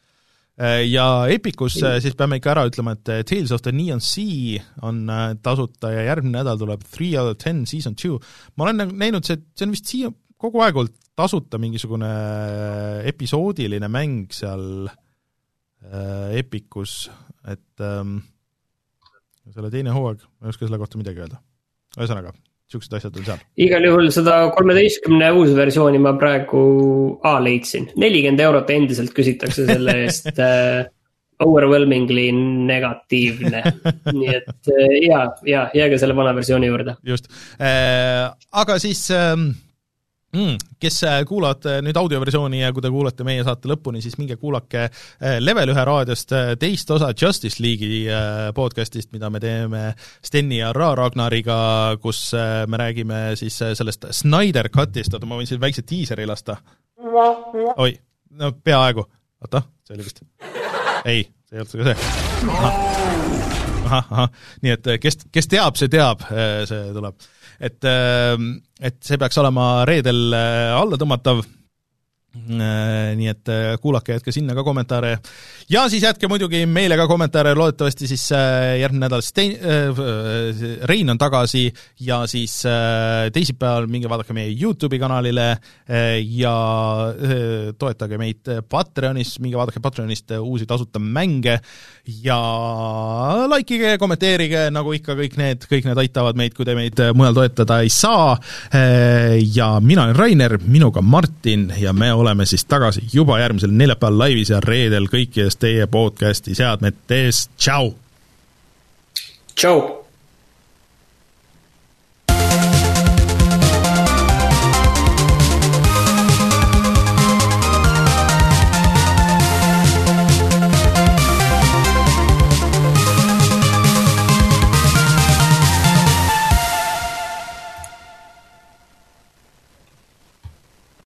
Speaker 2: Ja Epicus siis peame ikka ära ütlema, et Tales of the Neon Sea on tasuta ja järgmine nädal tuleb three out of ten season two. Ma olen näinud, see, see on vist siia
Speaker 1: kogu aeg olnud tasuta mingisugune episoodiline mäng seal äh, Epicus, et ähm, selle teine hooaeg, ma ei oska selle kohta midagi öelda. Ühesõnaga, siuksed asjad on seal.
Speaker 2: Igal juhul seda kolmeteistkümne uus versiooni ma praegu A leidsin. nelikümmend eurot endiselt küsitakse selle eest uh, overwhelmingly negatiivne. Nii et uh, ja, ja, jääge selle vana versiooni juurde.
Speaker 1: Just. Äh, aga siis... Ähm, Mm, kes kuulavad nüüd audioversiooni ja kui te kuulate meie saate lõpuni, siis minge kuulake Level ühe raadiost teist osa Justice League'i podcastist, mida me teeme Steni ja Ra Ragnariga, kus me räägime siis sellest Snyder Cutist, oota, ma võin siin väikse tiiseri lasta. Oi, no peaaegu. Oota, see oli vist. Ei, see ei olnud ka see. Aha. Aha, aha. Nii et kes, kes teab, see teab, see tuleb. Et, et see peaks olema reedel alla tõmmatav, nii et kuulake, jätke sinna ka kommentaare ja siis jätke muidugi meile ka kommentaare, loodetavasti siis järgmine nädal Stein, äh, Rein on tagasi ja siis äh, teisipäeval minge vaadake meie YouTube'i kanalile äh, ja äh, toetage meid Patreonis, minge vaadake Patreonist uusi tasuta mänge ja likeige ja kommenteerige, nagu ikka kõik need, kõik need aitavad meid, kui te meid mujal toetada ei saa äh, ja mina olen Rainer, minuga Martin ja me oleme oleme siis tagasi juba järgmisel neljapäeval laivis ja reedel kõikides teie podcasti seadmetes. Tšau!
Speaker 2: Tšau!